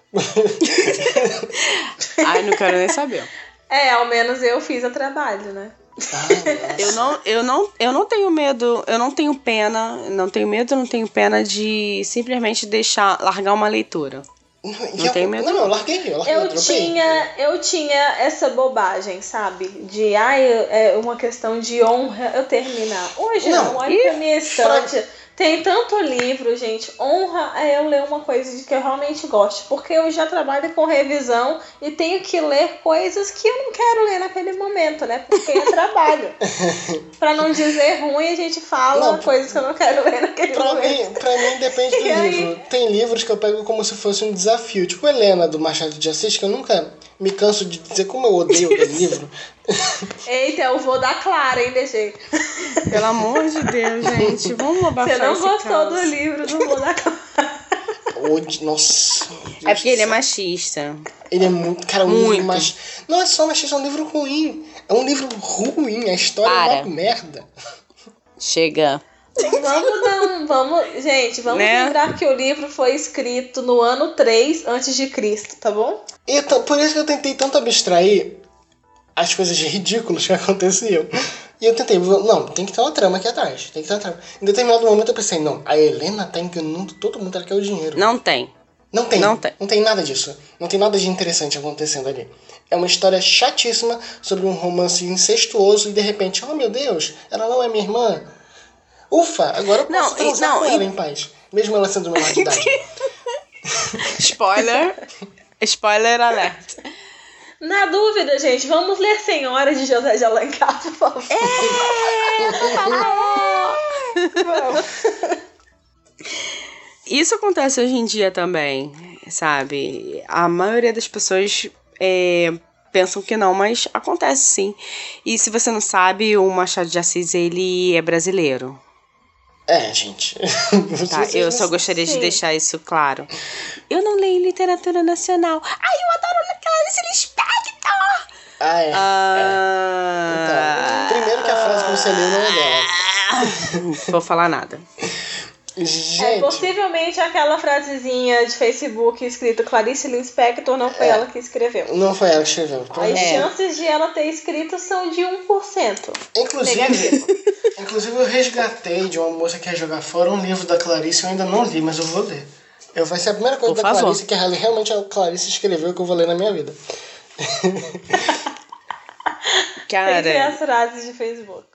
Ai, não quero nem saber. É, ao menos eu fiz o trabalho, né? Ai, Eu não, eu, não, eu não tenho medo, eu não tenho pena, não tenho medo, não tenho pena de simplesmente deixar, largar uma leitura. Não, Não tem medo, Não, não. eu larguei, eu larguei, eu Eu dropei. tinha, eu tinha essa bobagem, sabe? De, ai, é uma questão de honra eu terminar. Hoje Não, não, olha ih, pra minha estante. Tem tanto livro, gente. Honra é eu ler uma coisa de que eu realmente gosto. Porque eu já trabalho com revisão e tenho que ler coisas que eu não quero ler naquele momento, né? Porque é trabalho. Pra não dizer ruim, a gente fala Não, coisas que eu não quero ler naquele Pra momento. mim, pra mim depende do E aí? livro. Tem livros que eu pego como se fosse um desafio. Tipo Helena, do Machado de Assis, que eu nunca me canso de dizer como eu odeio aquele livro. Eita, eu vou dar Clara, hein, D G? Pelo amor de Deus, gente, vamos abafar Você não esse gostou caos. do livro, não vou dar Clara. Ode- Nossa. meu Deus É porque do ele é céu. machista. Ele é muito. Cara, um Muito. livro machista. Não é só machista, é um livro ruim. É um livro ruim. A história Para. é uma merda. Chega. Vamos dar um. Vamos, gente, vamos Né? lembrar que o livro foi escrito no ano três antes de Cristo, tá bom? E t- por isso que eu tentei tanto abstrair as coisas ridículas que aconteciam. E eu tentei, não, tem que ter uma trama aqui atrás. Tem que ter uma trama. Em determinado momento eu pensei, não, a Helena tá enganando todo mundo, ela quer o dinheiro. Não tem. Não tem. Não tem. Não tem nada disso. Não tem nada de interessante acontecendo ali. É uma história chatíssima sobre um romance incestuoso e de repente, oh meu Deus, ela não é minha irmã. Ufa, agora eu posso Não, e- transar não, com e- ela em paz. Mesmo ela sendo menor de idade. Spoiler. Spoiler alert. Na dúvida, gente, vamos ler Senhora de José de Alencar, por favor. Isso acontece hoje em dia também, sabe? A maioria das pessoas é, pensam que não, mas acontece sim. E se você não sabe, o Machado de Assis, ele é brasileiro. É, gente. Tá? Vocês Eu não só gostaria de Sim. deixar isso claro. Eu não leio literatura nacional. Ai, eu adoro Clarice Lispector! Ah, é. Ah, Então, primeiro que a frase que você leu não é dela. Não vou falar nada. É, Gente, possivelmente aquela frasezinha de Facebook escrito Clarice Lispector não foi É. ela que escreveu. não foi ela que escreveu. As É. chances de ela ter escrito são de um por cento. Inclusive, Negativo. inclusive, eu resgatei de uma moça que ia jogar fora um livro da Clarice. Eu ainda não li, mas eu vou ler. Eu, vai ser a primeira coisa Por da favor. Clarice que ela- realmente a Clarice escreveu que eu vou ler na minha vida. Tem que ser Cara, as frases de Facebook.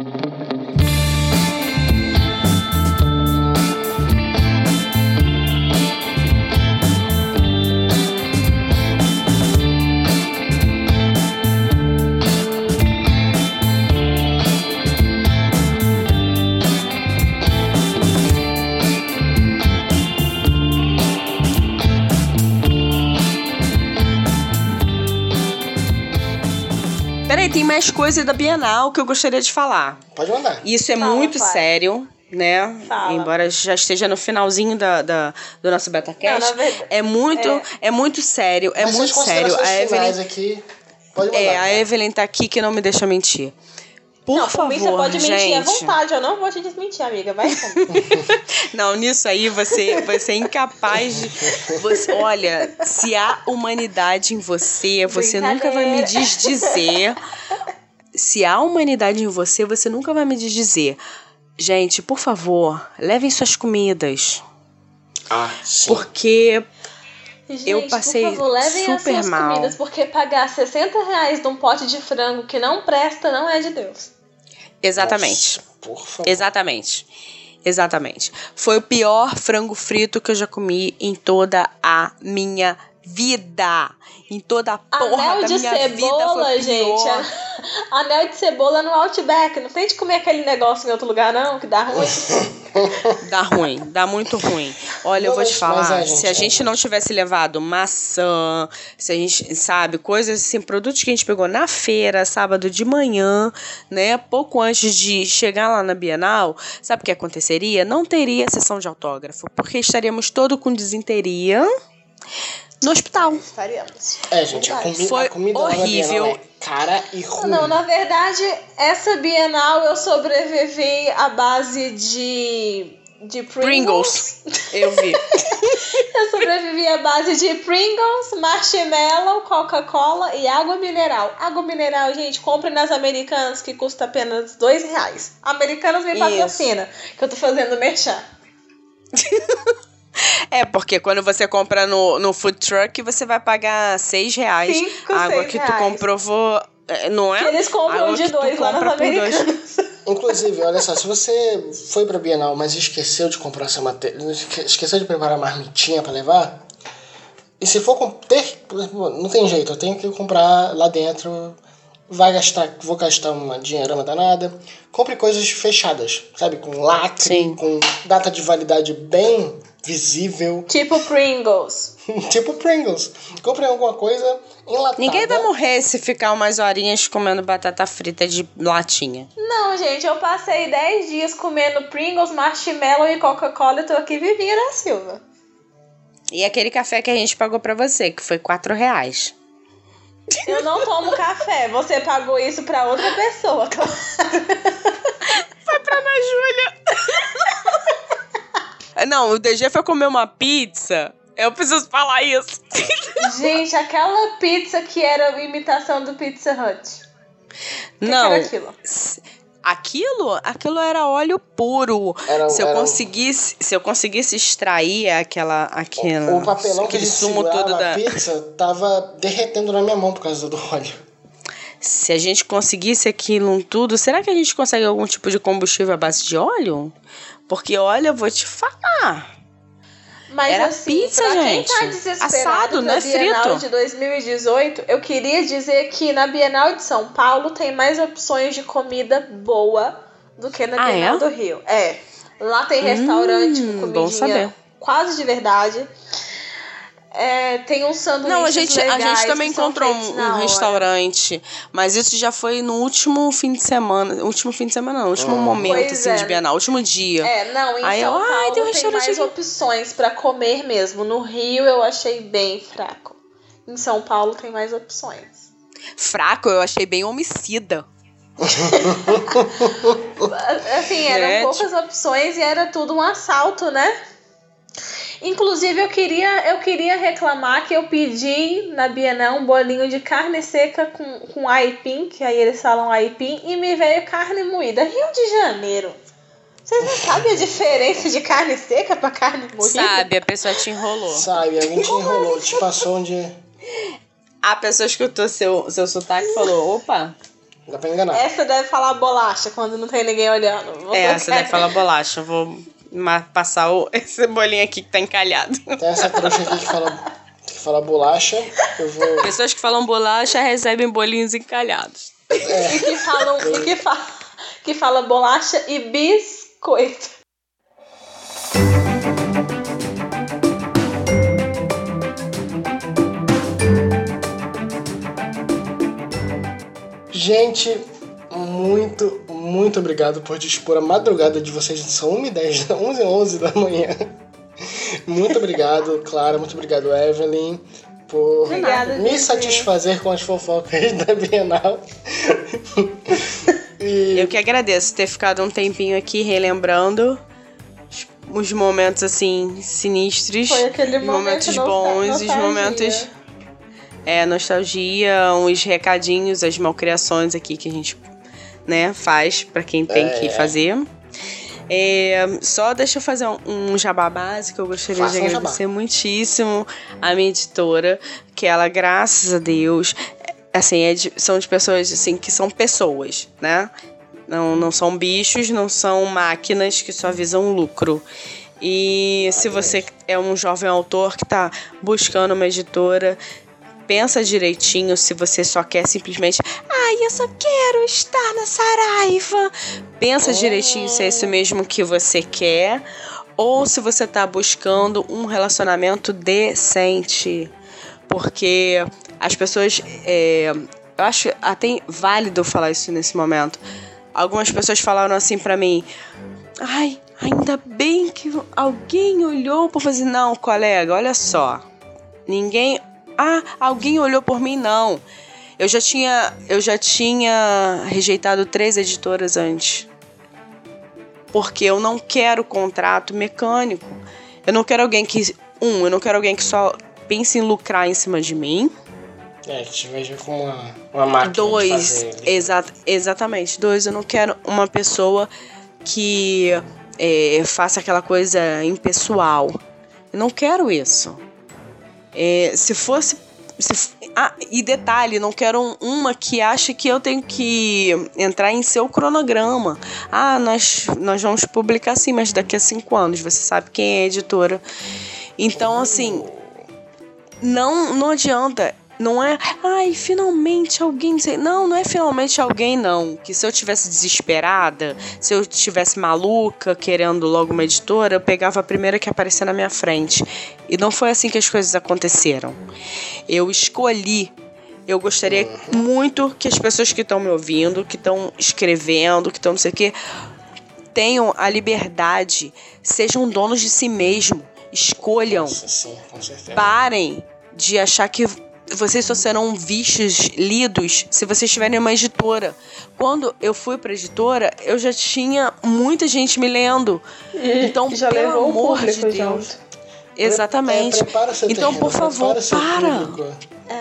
peraí, tem mais coisa da Bienal que eu gostaria de falar. Pode mandar. Isso é Fala, muito fala. sério, né? Fala. Embora já esteja no finalzinho da, da, do nosso Não, BetaCast. na verdade- É muito, é. é. muito sério, é Mas muito suas sério. A considerações Evelyn, finais aqui, pode mandar. é, a Evelyn tá aqui que não me deixa mentir. Por não, por favor, mim você pode mentir à gente. vontade. Eu não vou te desmentir, amiga. Vai fundo. Não, nisso aí você, você é incapaz de. Você, olha, se há humanidade em você, você nunca vai me Brincadeira. desdizer. Se há humanidade em você, você nunca vai me desdizer. Gente, por favor, levem suas comidas. Ah, sim. Porque Gente, Eu passei por favor, levem as super suas mal. comidas, porque pagar sessenta reais num pote de frango que não presta não é de Deus. Exatamente. Nossa, por favor. Exatamente. Exatamente. Foi o pior frango frito que eu já comi em toda a minha vida. Em toda a porra Anel da de minha vida foi cebola, o pior. gente. anel de cebola no Outback. Não tente comer aquele negócio em outro lugar, não, que dá ruim. Dá ruim, dá muito ruim. Olha, eu vou te falar, se a gente não tivesse levado maçã, se a gente, sabe, coisas assim, produtos que a gente pegou na feira, sábado de manhã, né, pouco antes de chegar lá na Bienal, sabe o que aconteceria? Não teria sessão de autógrafo, porque estaríamos todos com desinteria no hospital. Estaríamos. É, gente, a, comi Foi a comida horrível. lá na Bienal é cara e ruim. Não, na verdade, essa Bienal eu sobrevivi à base de... de Pringles. Pringles. Eu vi. Eu sobrevivi à base de Pringles, marshmallow, Coca-Cola e água mineral. Água mineral, gente, compre nas Americanas, que custa apenas dois reais. Americanas me patrocina, que eu tô fazendo merchan. É, porque quando você compra no, no food truck, você vai pagar seis reais. Cinco, a água seis que tu reais. comprovou, não é? Que eles compram Água de que tu dois lá nas compra por dois. Americanas. Inclusive, olha só, se você foi pra Bienal, mas esqueceu de comprar seu material, esqueceu de preparar a marmitinha pra levar, e se for com- ter, não tem jeito, eu tenho que comprar lá dentro, vai gastar, vou gastar uma dinheirama danada, compre coisas fechadas, sabe, com lacre, Sim. com data de validade bem visível, Tipo Pringles. tipo Pringles. Compre alguma coisa enlatada. Ninguém vai morrer se ficar umas horinhas comendo batata frita de latinha. Não, gente, eu passei dez dias comendo Pringles, marshmallow e Coca-Cola e tô aqui vivinha da Silva. E aquele café que a gente pagou pra você, que foi quatro reais. Eu não tomo café, você pagou isso pra outra pessoa, claro. Foi pra Ana Júlia. Não, o D G foi comer uma pizza. Eu preciso falar isso. Gente, aquela pizza que era a imitação do Pizza Hut. Que Não. que era aquilo? Aquilo, aquilo era óleo puro. Era- se eu era um- conseguisse, se eu conseguisse extrair aquela, aquela O papelão que a aquele gente sumo segurava todo a da. pizza tava derretendo na minha mão por causa do óleo. Se a gente conseguisse aquilo tudo, será que a gente consegue algum tipo de combustível à base de óleo? Porque olha, eu vou te falar. Mas Era assim, pizza, pra gente. quem tá desesperado Assado, pra não é Bienal frito. de dois mil e dezoito, eu queria dizer que na Bienal de São Paulo tem mais opções de comida boa do que na Ah, Bienal é? do Rio. É. Lá tem restaurante Hum, com bom saber. comidinha quase de verdade. É, tem uns sanduíches Não, a gente, a legais gente também que são encontrou feitos um, na um hora. restaurante, mas isso já foi no último fim de semana. Último fim de semana, não, último momento Pois assim, é. de Bienal, último dia. É, não, em Aí São eu, ai, Paulo tem um tem restaurante mais aqui. opções pra comer mesmo. No Rio eu achei bem fraco. Em São Paulo tem mais opções. Fraco, eu achei bem homicida. Assim, eram É, poucas opções e era tudo um assalto, né? Inclusive, eu queria, eu queria reclamar que eu pedi na Bienal um bolinho de carne seca com, com aipim, que aí eles falam aipim, e me veio carne moída. Rio de Janeiro. Vocês não sabem a diferença de carne seca pra carne moída? Sabe, a pessoa te enrolou. Sabe, alguém te enrolou, te passou onde A pessoa escutou seu, seu sotaque e falou, opa, dá pra enganar. Essa deve falar bolacha quando não tem ninguém olhando. Você é, você quer- deve falar bolacha, eu vou ma- passar o, esse bolinho aqui que tá encalhado. Tem essa trouxa aqui que fala, que fala bolacha, eu vou... Pessoas que falam bolacha recebem bolinhos encalhados. E que falam, e que, fa, que fala bolacha e biscoito. Gente, muito, muito obrigado por dispor a madrugada de vocês. São uma e dez, onze e onze da manhã. Muito obrigado, Clara. Muito obrigado, Evelyn, por Obrigada, me Vivi. satisfazer com as fofocas da Bienal. E Eu que agradeço ter ficado um tempinho aqui relembrando os- os momentos assim sinistros, Foi aquele os momento momentos nostal- bons, os nostalgia. momentos é nostalgia, uns recadinhos, as malcriações aqui que a gente, né, faz pra quem tem É. que fazer. É, só deixa eu fazer um, um jabá básico. Eu gostaria Faça de um jabá. agradecer muitíssimo a minha editora, que ela, graças a Deus, assim, é de- são de pessoas assim que são pessoas, né? Não, não são bichos, não são máquinas que só visam lucro. E se você é um jovem autor que está buscando uma editora, pensa direitinho se você só quer simplesmente, ai, eu só quero estar na Saraiva. Pensa direitinho se é isso mesmo que você quer ou se você tá buscando um relacionamento decente. Porque as pessoas, é, eu acho até válido falar isso nesse momento. Algumas pessoas falaram assim pra mim, ai, ainda bem que alguém olhou por fazer. Não, colega, olha só. Ninguém... Ah, alguém olhou por mim? Não. Eu já tinha, eu já tinha rejeitado três editoras antes. Porque eu não quero contrato mecânico. Eu não quero alguém que... Um, eu não quero alguém que só pense em lucrar em cima de mim. É, que te veja como uma, uma máquina Dois, de fazer. exa- exatamente. Dois, eu não quero uma pessoa que é, faça aquela coisa impessoal. Eu não quero isso. É, se fosse... Se, ah, e detalhe, não quero um, uma que ache que eu tenho que entrar em seu cronograma. Ah, nós, nós vamos publicar sim, mas daqui a cinco anos. Você sabe quem é a editora. Então, assim... Não, não adianta... Não é, ai, finalmente alguém... Não, não é finalmente alguém, não. Que se eu tivesse desesperada, se eu tivesse maluca, querendo logo uma editora, eu pegava a primeira que aparecia na minha frente. E não foi assim que as coisas aconteceram. Eu escolhi. Eu gostaria muito que as pessoas que estão me ouvindo, que estão escrevendo, que estão não sei o quê, tenham a liberdade, sejam donos de si mesmo. Escolham. Nossa, sim, com certeza. Parem de achar que... Vocês só serão vistos, lidos, se vocês tiverem uma editora. Quando eu fui pra editora, eu já tinha muita gente me lendo. Então, já pelo levou o amor de público Deus. junto. Exatamente. É, prepara seu Então, terreno, por favor, prepara seu para. público.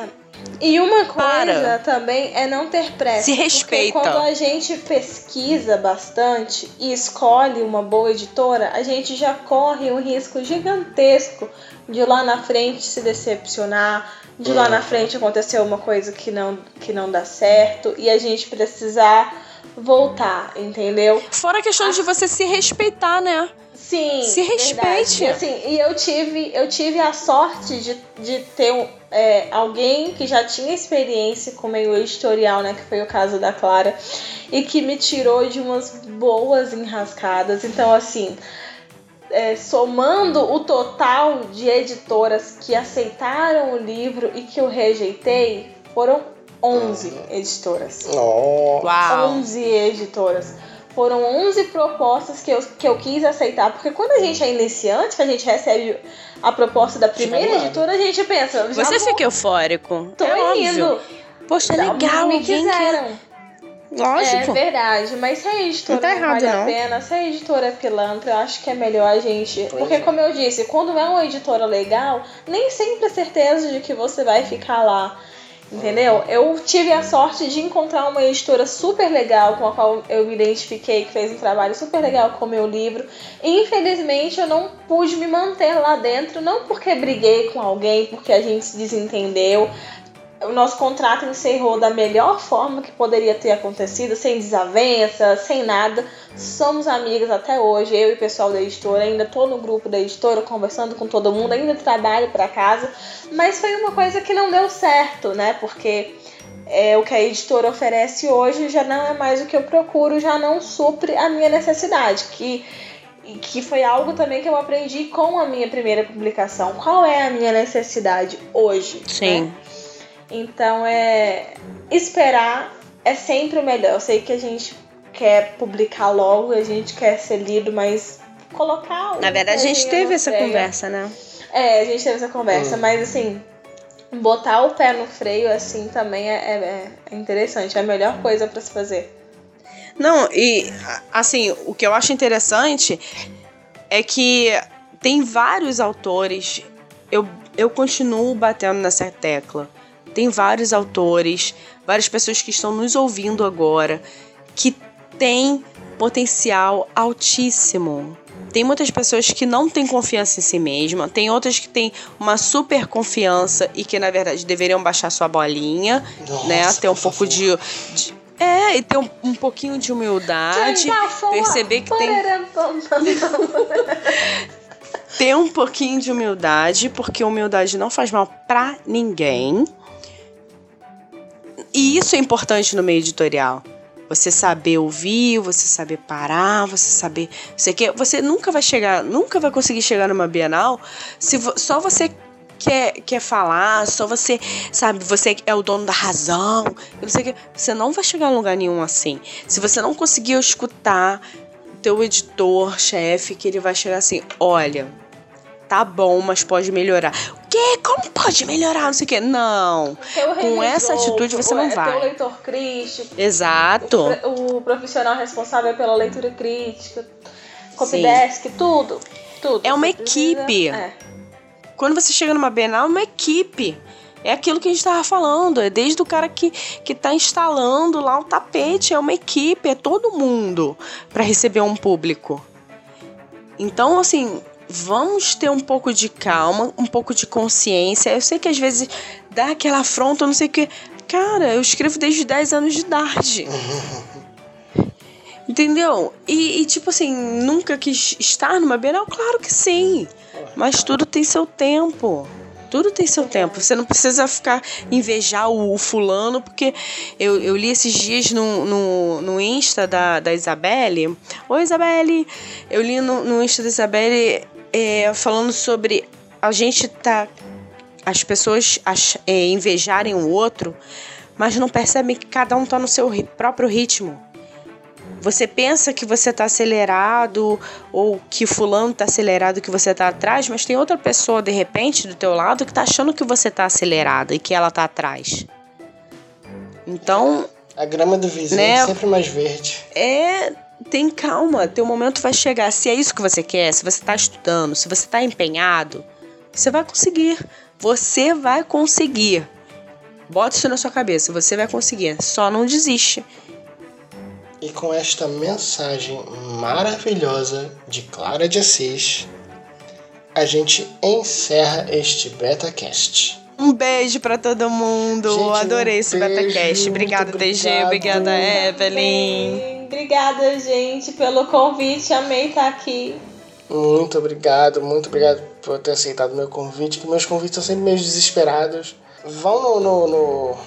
E uma coisa Para. também é não ter pressa. Se respeita. Porque quando a gente pesquisa bastante e escolhe uma boa editora, a gente já corre um risco gigantesco de lá na frente se decepcionar, de lá na frente acontecer uma coisa que não, que não dá certo e a gente precisar voltar, entendeu? Fora a questão de você se respeitar, né? Sim, Se respeite. verdade. E, assim, e eu tive, eu tive a sorte de, de ter um, é, alguém que já tinha experiência com meio editorial, né? Que foi o caso da Clara. E que me tirou de umas boas enrascadas. Então, assim, é, somando o total de editoras que aceitaram o livro e que eu rejeitei, foram onze editoras. Oh. Uau. onze editoras. Foram onze propostas que eu, que eu quis aceitar. Porque quando a gente é iniciante, que a gente recebe a proposta da primeira Chamado. editora, a gente pensa... já Você vou, fica eufórico. Tô é indo. óbvio. Poxa, é legal. Me Alguém que... quiseram. Lógico. É verdade. Mas se a editora Não tá não errado, vale não. a pena, se a editora é pilantra, eu acho que é melhor a gente... Porque, como eu disse, quando é uma editora legal, nem sempre é certeza de que você vai ficar lá. Entendeu? Eu tive a sorte de encontrar uma editora super legal com a qual eu me identifiquei, que fez um trabalho super legal com o meu livro. E infelizmente eu não pude me manter lá dentro, não porque briguei com alguém, porque a gente se desentendeu. O nosso contrato encerrou da melhor forma que poderia ter acontecido, sem desavença, sem nada. Somos amigas até hoje, eu e o pessoal da editora. Ainda tô no grupo da editora, conversando com todo mundo, ainda trabalho para casa. Mas foi uma coisa que não deu certo, né? Porque é, o que a editora oferece hoje já não é mais o que eu procuro, já não supre a minha necessidade. Que, que foi algo também que eu aprendi com a minha primeira publicação. Qual é a minha necessidade hoje? Sim. Né? Então, é esperar é sempre o melhor. Eu sei que a gente quer publicar logo, a gente quer ser lido, mas colocar... Na verdade, a gente teve essa freio. conversa, né? É, a gente teve essa conversa, Hum. mas assim, botar o pé no freio assim também é, é, é interessante, é a melhor coisa pra se fazer. Não, e assim, o que eu acho interessante é que tem vários autores, eu, eu continuo batendo nessa tecla, tem vários autores, várias pessoas que estão nos ouvindo agora, que têm potencial altíssimo. Tem muitas pessoas que não têm confiança em si mesma, tem outras que têm uma super confiança e que, na verdade, deveriam baixar sua bolinha, Nossa, né? Ter um por pouco favor. de, de... É, e ter um, um pouquinho de humildade, perceber que tem... Ter um pouquinho de humildade, porque humildade não faz mal pra ninguém. E isso é importante no meio editorial. Você saber ouvir, você saber parar, você saber... Você, quer, você nunca vai chegar, nunca vai conseguir chegar numa Bienal se vo, só você quer, quer falar, só você, sabe, você é o dono da razão. Não sei o que, você não vai chegar a lugar nenhum assim. Se você não conseguir escutar teu editor, chefe, que ele vai chegar assim, olha, tá bom, mas pode melhorar. O quê? Como pode melhorar? Não sei o quê. Não. Com essa atitude você não vai. É o leitor crítico. Exato. O, o profissional responsável pela leitura crítica. Copydesk, tudo. Tudo. É uma Você precisa, equipe. é. Quando você chega numa Bienal, é uma equipe. É aquilo que a gente tava falando. É desde o cara que, que tá instalando lá o tapete. É uma equipe. É todo mundo para receber um público. Então, assim... Vamos ter um pouco de calma, um pouco de consciência. Eu sei que às vezes dá aquela afronta, eu não sei o que. Cara, eu escrevo desde dez anos de idade. Entendeu? E, e tipo assim, nunca quis estar numa Bienal? Claro que sim. Mas tudo tem seu tempo. Tudo tem seu tempo. Você não precisa ficar invejar o, o fulano, porque eu, eu li esses dias no, no, no Insta da, da Isabelle. Oi, Isabelle! Eu li no, no Insta da Isabelle é, falando sobre a gente tá... As pessoas ach, é, invejarem o outro, mas não percebem que cada um tá no seu ri, próprio ritmo. Você pensa que você tá acelerado ou que fulano tá acelerado, que você tá atrás, mas tem outra pessoa, de repente, do teu lado que tá achando que você tá acelerado e que ela tá atrás. Então... A grama do vizinho né, é sempre mais verde. É... Tem calma, teu momento vai chegar. Se é isso que você quer, se você tá estudando, se você tá empenhado, você vai conseguir. Você vai conseguir. Bota isso na sua cabeça, você vai conseguir. Só não desiste. E com esta mensagem maravilhosa de Clara de Assis, a gente encerra este BetaCast. Um beijo pra todo mundo. Gente, Adorei um esse beijo, BetaCast. Obrigada, D G. Obrigada, Evelyn. Obrigada, gente, pelo convite. Amei estar aqui. Muito obrigado, muito obrigado por ter aceitado o meu convite. Que meus convites são sempre meio desesperados. Vão no, no, no,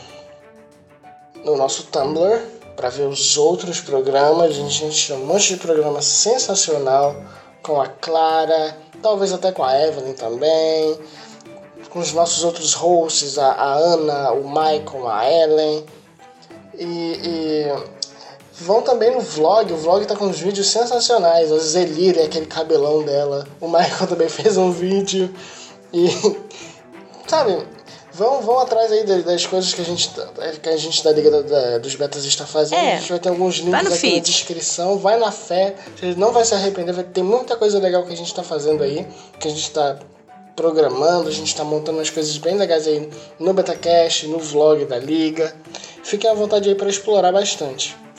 no nosso Tumblr para ver os outros programas. A gente tem um monte de programa sensacional com a Clara, talvez até com a Evelyn também, com os nossos outros hosts, a, a Ana, o Michael, a Ellen. E, e vão também no vlog, o vlog tá com uns vídeos sensacionais. A Zelira, aquele cabelão dela. O Michael também fez um vídeo. E, sabe... Vão, vão atrás aí das coisas que a gente, que a gente da Liga da, da, dos Betas está fazendo. É, a gente vai ter alguns links aqui feed. na descrição. Vai na fé, você não vai se arrepender. Vai ter muita coisa legal que a gente está fazendo aí, que a gente está programando, a gente está montando umas coisas bem legais aí no BetaCast, no vlog da Liga. Fiquem à vontade aí para explorar bastante.